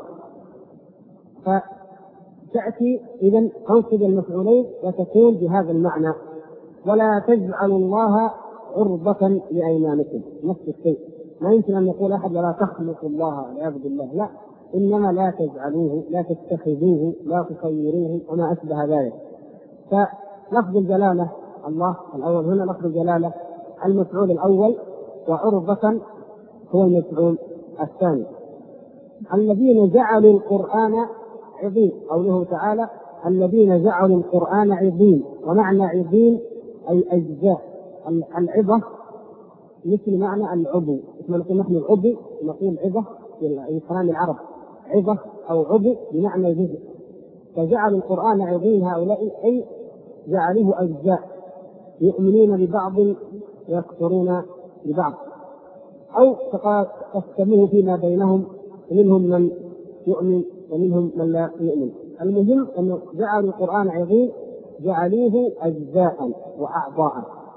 فتأتي إذن تنصب المفعولين وتكون بهذا المعنى. ولا تجعلوا الله عرضة لأيمانكم، نفس الشيء. ما يمكن أن يقول أحد لا تخلقوا الله والعياذ بالله، لا، إنما لا تجعلوه، لا تتخذوه، لا تصيروه وما أشبه ذلك. فلفظ الجلالة الله الأول هنا لفظ الجلالة المفعول الأول، وعرضة هو المفعول الثاني. الذين جعلوا القرآن عظيم، قوله تعالى الذين جعلوا القرآن عظيم، ومعنى عظيم أي أجزاء. العظة مثل معنى العضو. كما نقول نحن العضو نقول عظة في كلام العرب، عظة أو عضو بمعنى جزء. فجعلوا القرآن عظيم هؤلاء أي جعلوه أجزاء يؤمنون ببعض ويكفرون ببعض، أو قسموه فيما بينهم، منهم من يؤمن ومنهم من لا يؤمن. المهم أنه جعلوا القرآن عظيم، جعلوه أجزاء وأعضاء.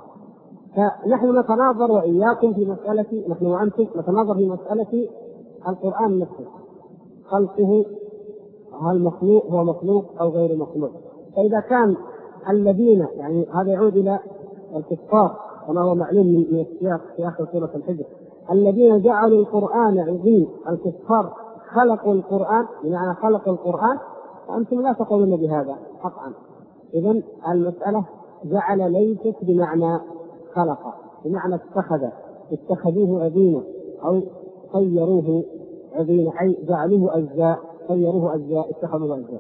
فنحن نتناظر وإياكم في مسألة، نحن وأنتم نتناظر في مسألة القرآن نفسه، خلقه، هل مخلوق هو مخلوق أو غير مخلوق. فإذا كان الذين، يعني هذا يعود إلى الكفار كما هو معلوم من السياق في آخر سورة الحجر، الذين جعلوا القرآن عظيم، الكفار خلقوا القرآن بمعنى خلقوا القرآن، وأنتم لا تقولون بهذا قطعا. إذن المسألة جعل ليست بمعنى خلق، بمعنى اتخذوه عظيما أو صيروه عظيما، أي جعلوه أجزاء، صيروه أجزاء، اتخذوه أجزاء.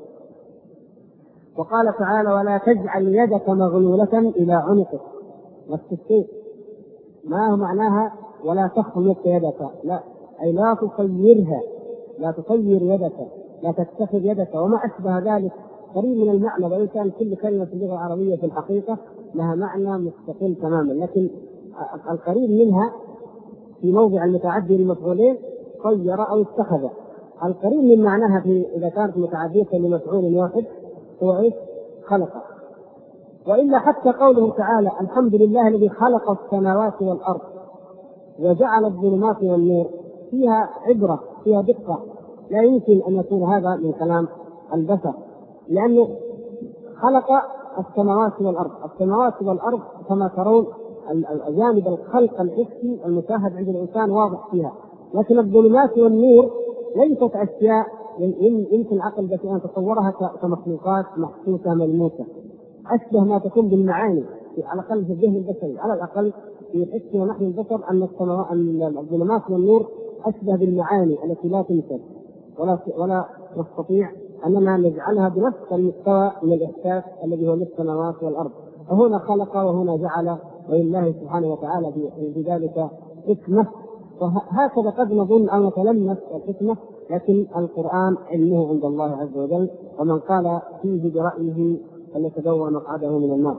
وقال تعالى: ولا تجعل يدك مغلولة إلى عنقك. نفس الشيء، ما هو معناها ولا تخلق يدك؟ لا، أي لا تصيرها، لا تصير يدك، لا تتخذ يدك وما أشبه ذلك، قريب من المعنى. وإن كان كل كلمة في اللغة العربية في الحقيقة لها معنى مستقل تماما، لكن القريب منها في موضع المتعدي لمفعولين صير أو اتخذ. القريب من معناها إذا كانت متعدية لمفعول واحد هو إيش؟ خلق. وإلا حتى قوله تعالى: الحمد لله الذي خلق السماوات والأرض وجعل الظلمات والنور، فيها عبرة، فيها دقة. لا يمكن أن يكون هذا من كلام البشر، لأنه خلق السماوات والأرض. السماوات والأرض كما ترون جانب الخلق الحسي المشاهد عند الإنسان واضح فيها، لكن الظلمات والنور ليست أشياء يمكن العقل بس أن تصورها كمخلوقات محسوسة ملموسة، أشبه ما تكون بالمعاني على الأقل في الذهن البشري، على الأقل في حسنا نحن البشر أن الظلمات والنور أشبه بالمعاني التي لا تمثل ولا نستطيع أننا نجعلها بنفس المستوى من الإحساس الذي هو للسماوات والأرض. فهنا خلق وهنا جعل، ولله سبحانه وتعالى في ذلك حكمة. وهكذا قد نظن أو نتلمس الحكمة، لكن القرآن علمه عند الله عز وجل، ومن قال فيه برأيه فليتبوأ مقعده من النار.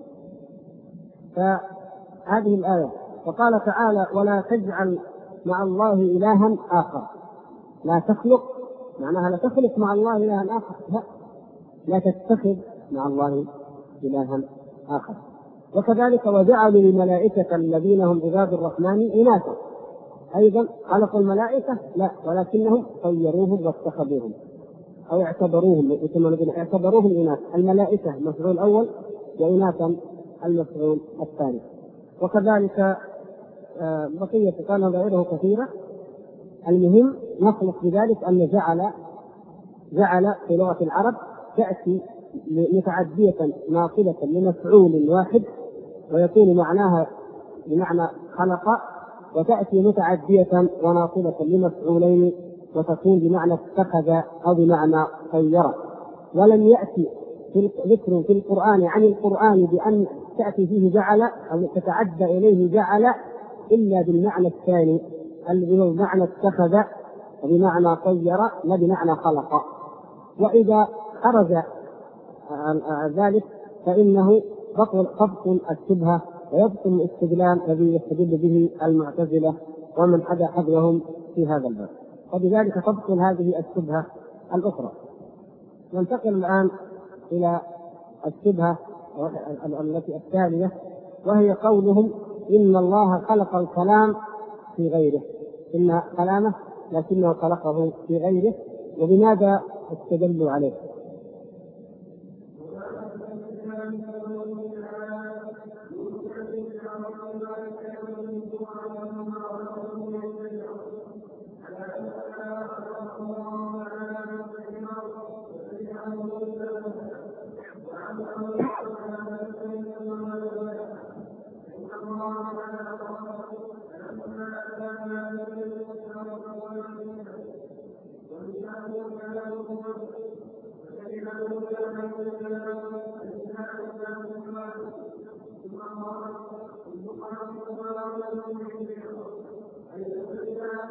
فهذه الآية. وقال تعالى: ولا تجعل مع الله إلها آخر. لا تخلق معناها لا تخلق مع الله إلها آخر، لا تتخذ مع الله إلها آخر. وكذلك وجعلوا الملائكة الذين هم عباد الرحمن إناثا، أيضا خلقوا الملائكة لا، ولكنهم صيروهم واتخذوهم أو اعتبروهم إناث. الملائكة مفعول أول وإناثا المفعول الثاني. وكذلك بقية كان غيره كثيرة. المهم نخلص بذلك أن جعل في لغة العرب تأتي متعدية ناقلة لمفعول واحد ويكون معناها بمعنى خلق، وتأتي متعدية وناقلة لمفعولين وتكون بمعنى اتخذ أو بمعنى صير. ولم يأتي ذكر في القرآن عن القرآن بأن تأتي فيه جعل أو تتعدى إليه جعل إلا بالمعنى الثاني الذي هو بمعنى اتخذ وبمعنى صير لا بمعنى خلق. وإذا خرج ذلك فإنه تبطل الشبهة ويبطل الاستدلال الذي يستدل به المعتزلة ومن حدا حذوهم في هذا الباب، وبذلك تبطل هذه الشبهة الأخرى. ننتقل الآن إلى الشبهة التي التالية، وهي قولهم إن الله خلق الكلام في غيره، إن كلامه لكنه خلقه في غيره. وبماذا استدلوا عليه؟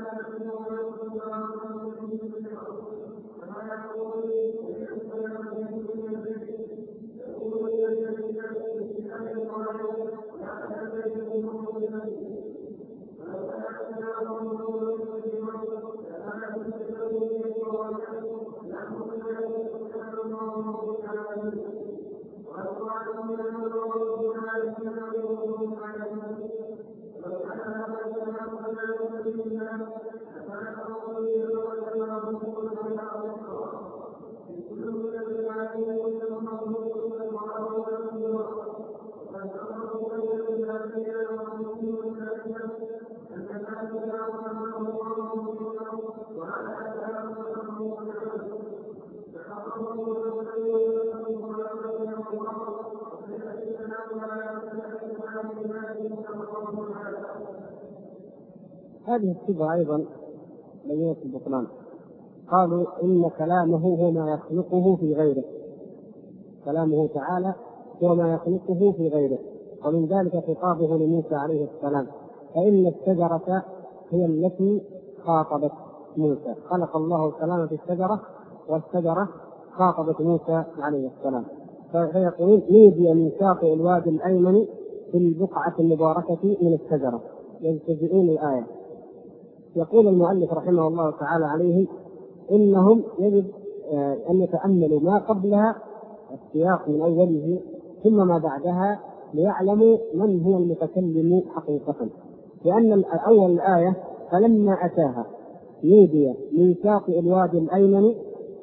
هذه الصفة أيضا بينة البطلان. قالوا إن كلامه هو ما يخلقه في غيره، كلامه تعالى هو ما يخلقه في غيره، ومن ذلك خطابه لموسى عليه السلام، فإن الشجرة هي التي خاطبت موسى، خلق الله الكلام في الشجرة والشجرة خاطبت موسى عليه السلام. فيقولون نودي من شاطئ الوادي الأيمن في البقعة المباركة من الشجرة، ينتزعون الآية. يقول المؤلف رحمه الله تعالى عليه إنهم يجب أن يتأملوا ما قبلها السياق من أوله ثم ما بعدها ليعلموا من هو المتكلم حقيقة، لأن أول الآية فلما أتاها نودي من شاطئ الوادي الأيمن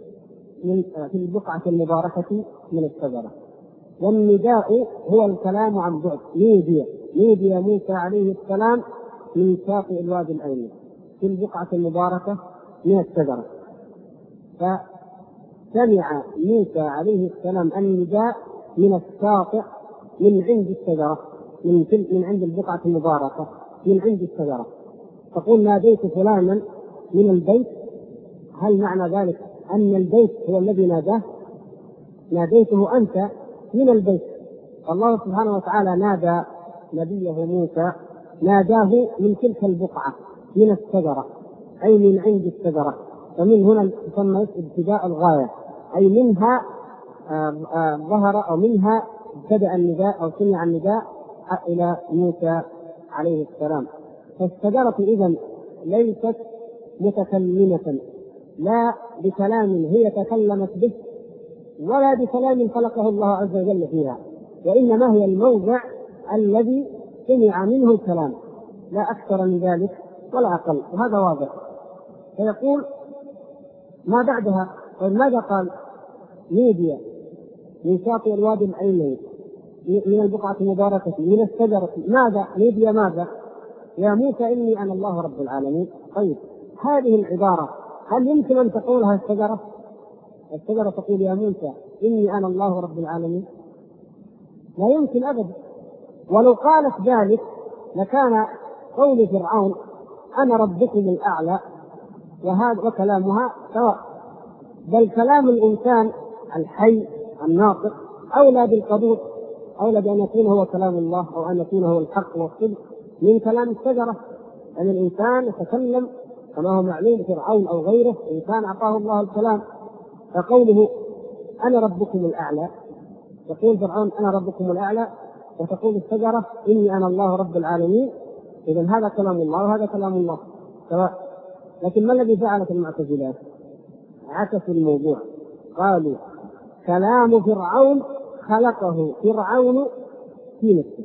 في البقعة المباركة من الشجرة، والنداء هو الكلام عن بعد. نودي موسى عليه السلام من شاطئ الوادي الأيمن في البقعة المباركة من الشجرة، فسمع موسى عليه السلام النداء من الشاطئ من عند الشجرة، من عند البقعة المباركة من عند الشجرة. تقول ناديت فلانا من البيت، هل معنى ذلك أن البيت هو الذي ناداه؟ ناديته أنت من البيت. الله سبحانه وتعالى نادى نبيه موسى، ناداه من تلك البقعة من الشجرة، أي من عند الشجرة، فمن هنا تسمى ابتداء الغاية، أي منها ظهر أو منها ابتدأ النداء أو سمع النداء إلى موسى عليه السلام. فالشجرة إذن ليست متكلمة، لا بكلام هي تكلمت به ولا بكلام خلقه الله عز وجل فيها، وإنما هي الموضع الذي سمع منه الكلام، لا أكثر من ذلك ولا أقل، وهذا واضح. فيقول ما بعدها ماذا قال؟ نودي من شاطئ الوادي الأيمن من البقعة المباركة من الشجرة، ماذا نودي؟ ماذا؟ يا موسى إني أنا الله رب العالمين. طيب هذه العبارة هل يمكن أن تقولها الشجرة؟ الشجرة تقول يا موسى إني أنا الله رب العالمين؟ لا يمكن أبدا. ولو قالت ذلك لكان قول فرعون أنا ربكم الأعلى وهذا وكلامها سواء، بل كلام الإنسان الحي الناطق أولى بالقبول، أولى بأن يكون هو كلام الله أو أن يكون هو الحق والصدق من كلام الشجرة. أن الإنسان يتكلم كما هو معلوم، فرعون أو غيره إنسان أعطاه الله الكلام، فقوله أنا ربكم الأعلى، يقول فرعون أنا ربكم الأعلى، وتقول الشجرة إني أنا الله رب العالمين، إذن هذا كلام الله وهذا كلام الله سواء. لكن ما الذي فعلت المعتزلة؟ عكسوا الموضوع، قالوا كلام فرعون خلقه فرعون في نفسه،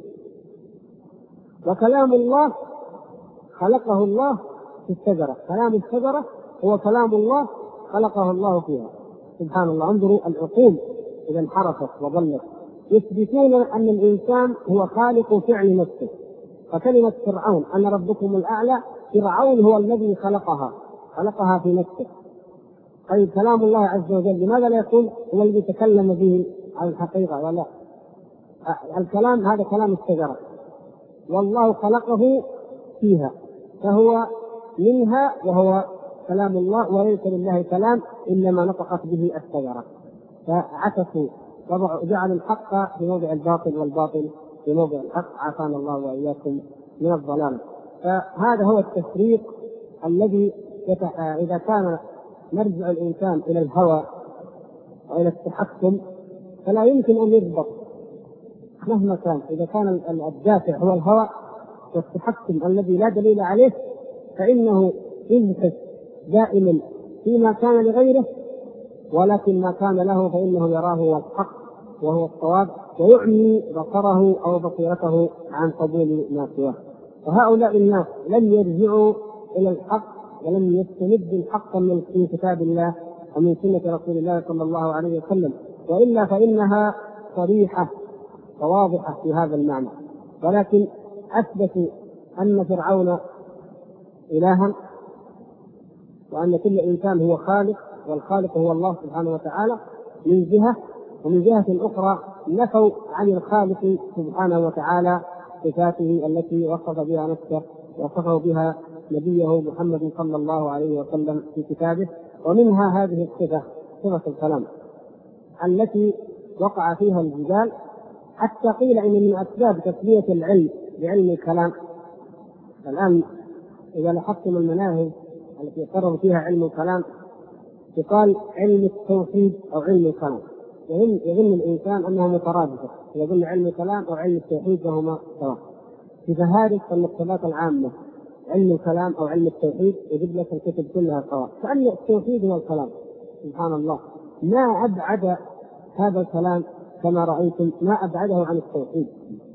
وكلام الله خلقه الله في الشجرة، كلام الشجرة هو كلام الله خلقه الله فيها. سبحان الله، انظروا العقول إذا انحرفت وضلت، يثبتون أن الإنسان هو خالق فعل نفسه، فكلمة فرعون أنا ربكم الأعلى، فرعون هو الذي خلقها في نفسه. طيب كلام الله عز وجل لماذا لا يقول هو الذي تكلم به على الحقيقة؟ ولا الكلام هذا كلام الشجرة والله خلقه فيها، فهو منها وهو كلام الله، وليس لله كلام إنما نطقت به الشجرة. فعكسوا وجعلوا الحق في موضع الباطل والباطل في موضع الحق، عافانا الله وإياكم من الضلال. فهذا هو التفريق الذي إذا كان مرجع الإنسان إلى الهوى وإلى التحكم فلا يمكن أن يضبط مهما كان. إذا كان الدافع هو الهوى والتحكم الذي لا دليل عليه فإنه ينفس دائما فيما كان لغيره، ولكن ما كان له فإنه يراه هو الحق وهو الصواب، ويعمي بصره أو بصيرته عن قبول ما سواه. وهؤلاء الناس لم يرجعوا إلى الحق ولم يستمدوا الحق من كتاب الله ومن سنة رسول الله صلى الله عليه وسلم، وإلا فإنها صريحة وواضحة في هذا المعنى. ولكن أثبتوا أن فرعون إلها وأن كل إنسان هو خالق، والخالق هو الله سبحانه وتعالى من جهة، ومن جهة أخرى نفوا عن الخالق سبحانه وتعالى صفاته التي وصف بها نفسه وصفه بها نبيه محمد صلى الله عليه وسلم في كتابه. ومنها هذه الصفة، صفة الكلام التي وقع فيها الجدال، حتى قيل إن من أسباب تسمية العلم بعلم الكلام. الآن إذا لاحظتم المناهج التي يقرر فيها علم الكلام يقال علم التوحيد أو علم الكلام، يظن الإنسان أنها مترادفة، يظن علم الكلام أو علم التوحيد وهما سواء. في فهارس المكتبات العامة علم الكلام أو علم التوحيد يجب لك الكتب كلها سواء، كأن التوحيد هو الكلام. سبحان الله، ما أبعد هذا الكلام كما رأيتم، ما أبعده عن التوحيد.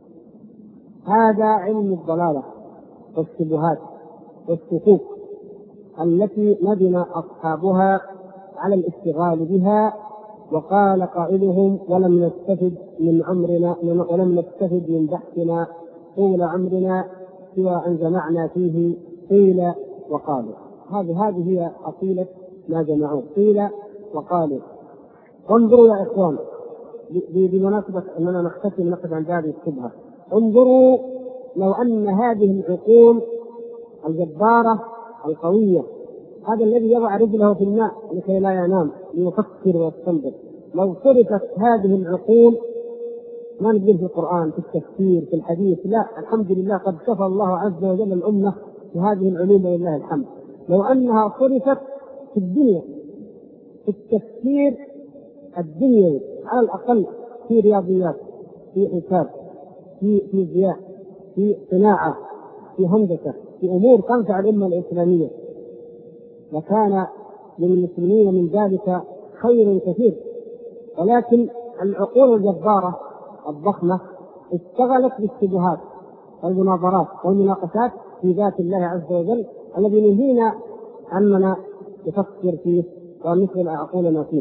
هذا علم الضلالة والشبهات والشكوك التي ندم أصحابها على الاشتغال بها، وقال قائلهم: ولم نستفد من عمرنا ولم نستفد من بحثنا طول عمرنا سوى أن جمعنا فيه قيل وقالوا. هذه هي أصيلة ما جمعوه، قيل وقالوا. انظروا يا إخوان، بمناسبة أننا نختتم نقف عن هذه الشبهة، انظروا لو أن هذه العقول الجبارة القوية، هذا الذي يضع رجله في الماء لكي لا ينام ليفكر ويستنبط، لو صرفت هذه العقول، ما نقول في القرآن في التفسير في الحديث، لا، الحمد لله قد كفى الله عز وجل الأمة في هذه العلوم ولله الحمد، لو أنها صرفت في الدنيا في التفسير الدنيوي على الأقل، في رياضيات، في حساب، في فيزياء، في صناعة، في هندسة، في أمور تنفع الأمة الإسلامية، وكان للمسلمين من ذلك خير كثير. ولكن العقول الجبارة الضخمة اشتغلت بالشبهات والمناظرات والمناقشات في ذات الله عز وجل الذي نهينا أننا نفكر فيه ونشغل عقولنا فيه.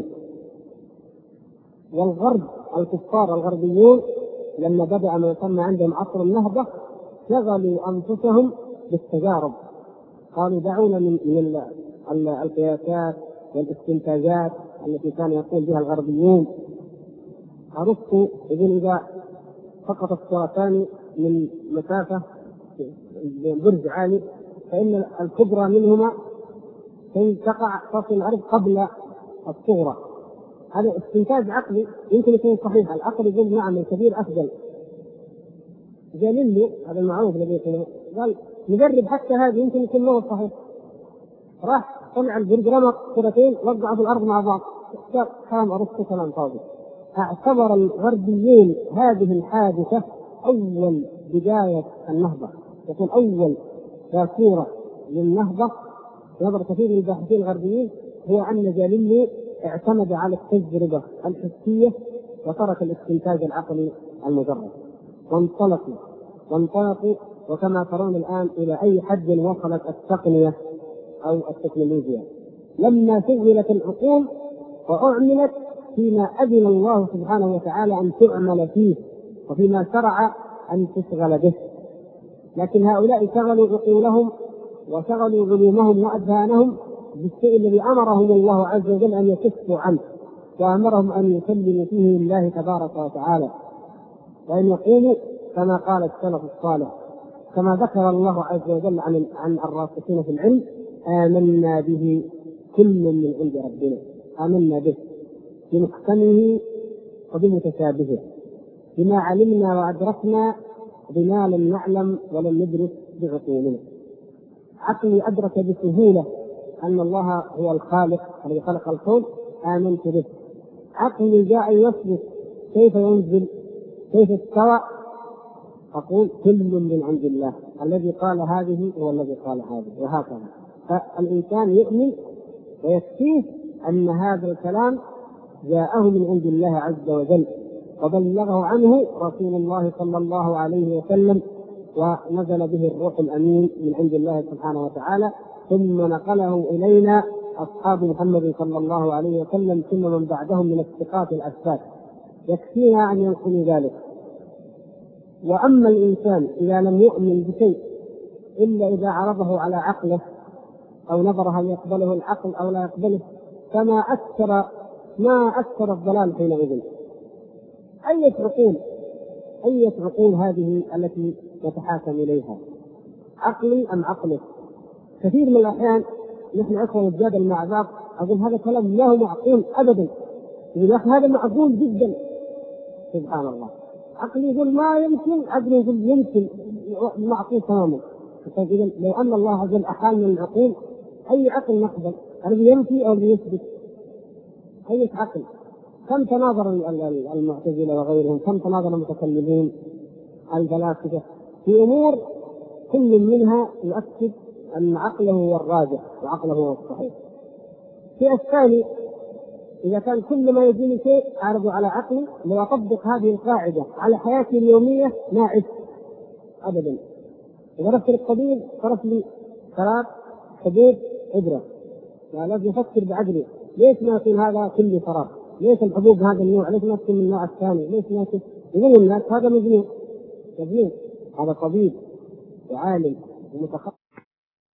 والغرب الكفار الغربيون لما بدأ ما يسمى عندهم عصر النهضة شغلوا أنفسهم بالتجارب، قالوا دعونا من القياسات والاستنتاجات التي كان يقول بها الغربيون. أرسطو يقول إذا سقط الصورتان من مسافة برج عالي فإن الكبرى منهما تصل الأرض قبل الصغرى. هذا استنتاج عقلي يمكن يكون صحيح، العقل يقول نعم الكبير أفضل. جاليليو هذا المعروف الذي قال نجرب حتى هذا يمكن يكون له صحيح، راح طلع البرج رمق صورتين وقعوا في الأرض مع بعض، كلام أرسطو كلام فاضي. اعتبر الغربيين هذه الحادثة أول بداية النهضة، يكون أول ذاكورة للنهضة نظر كثير من الباحثين الغربيين، هو أن جاليليو اعتمد على التجربة الحسية وترك الاستنتاج العقلي المجرد، وانطلقوا وكما ترون الآن إلى أي حد وصلت التقنية أو التكنولوجيا لما شغلت العقول وأعملت فيما أذن الله سبحانه وتعالى أن تعمل فيه وفيما شرع أن تشغل به. لكن هؤلاء شغلوا عقولهم وشغلوا علومهم وأذهانهم بالشيء الذي أمرهم الله عز وجل أن يكفوا عنه، وأمرهم أن يسلموا فيه لله تبارك وتعالى، وأن يقولوا كما قال السلف الصالح، كما ذكر الله عز وجل عن الراسخين في العلم: آمنا به كل من عند ربنا، آمنا به بمحكمه وبمتشابهه، بما علمنا وأدركنا بما لم نعلم ولم ندرك بعقولنا. عقلي أدرك بسهولة أن الله هو الخالق الذي خلق الكون، آمنت به. عقلي جاء يثبت كيف ينزل، كيف استوى، أقول كل من عند الله، الذي قال هذه هو الذي قال هذه، وهكذا. فالإنسان يؤمن ويكفيه أن هذا الكلام جاءه من عند الله عز وجل، وبلغه عنه رسول الله صلى الله عليه وسلم، ونزل به الروح الأمين من عند الله سبحانه وتعالى، ثم نقله إلينا أصحاب محمد صلى الله عليه وسلم ثم من بعدهم من الثقات الأثبات. يكفينا أن ينقل ذلك. وأما الإنسان إذا لم يؤمن بشيء إلا إذا عرضه على عقله أو نظر هل يقبله العقل أو لا يقبله، فما أكثر الضلال حينئذ. أية عقول هذه التي نتحاكم إليها؟ عقلي أم عقله؟ كثير من الأحيان نحن أخوة نتجادل مع بعض، أقول هذا كلام لا هو معقول أبدا، يقول أخي هذا معقول جدا. سبحان الله، عقلي يقول ما يمكن، عقلي يقول يمكن، معقول تماما. طيب لو أن الله عز وجل أحال من العقول، أي عقل نقبل؟ الذي ينفي أو الذي يثبت؟ أي عقل؟ كم تناظر المعتزلة وغيرهم، كم تناظر المتكلمين الفلاسفة في أمور كل منها يؤكد أن عقله هو الراجح وعقله هو الصحيح. في الثاني إذا كان كل ما يجيني شيء أعرضه على عقلي، لو أطبق هذه القاعدة على حياتي اليومية ما عشت أبدا. إذا رحت للطبيب صرف لي 3 حبوب إبرة، لازم أفكر بعقلي، ليش ما يكون هذا كله فراغ؟ ليش الحبوب هذا النوع؟ ليش ما تكون من النوع الثاني؟ ليش ما تكون؟ يقول الناس هذا مجنون. هذا طبيب وعالم ومتخصص.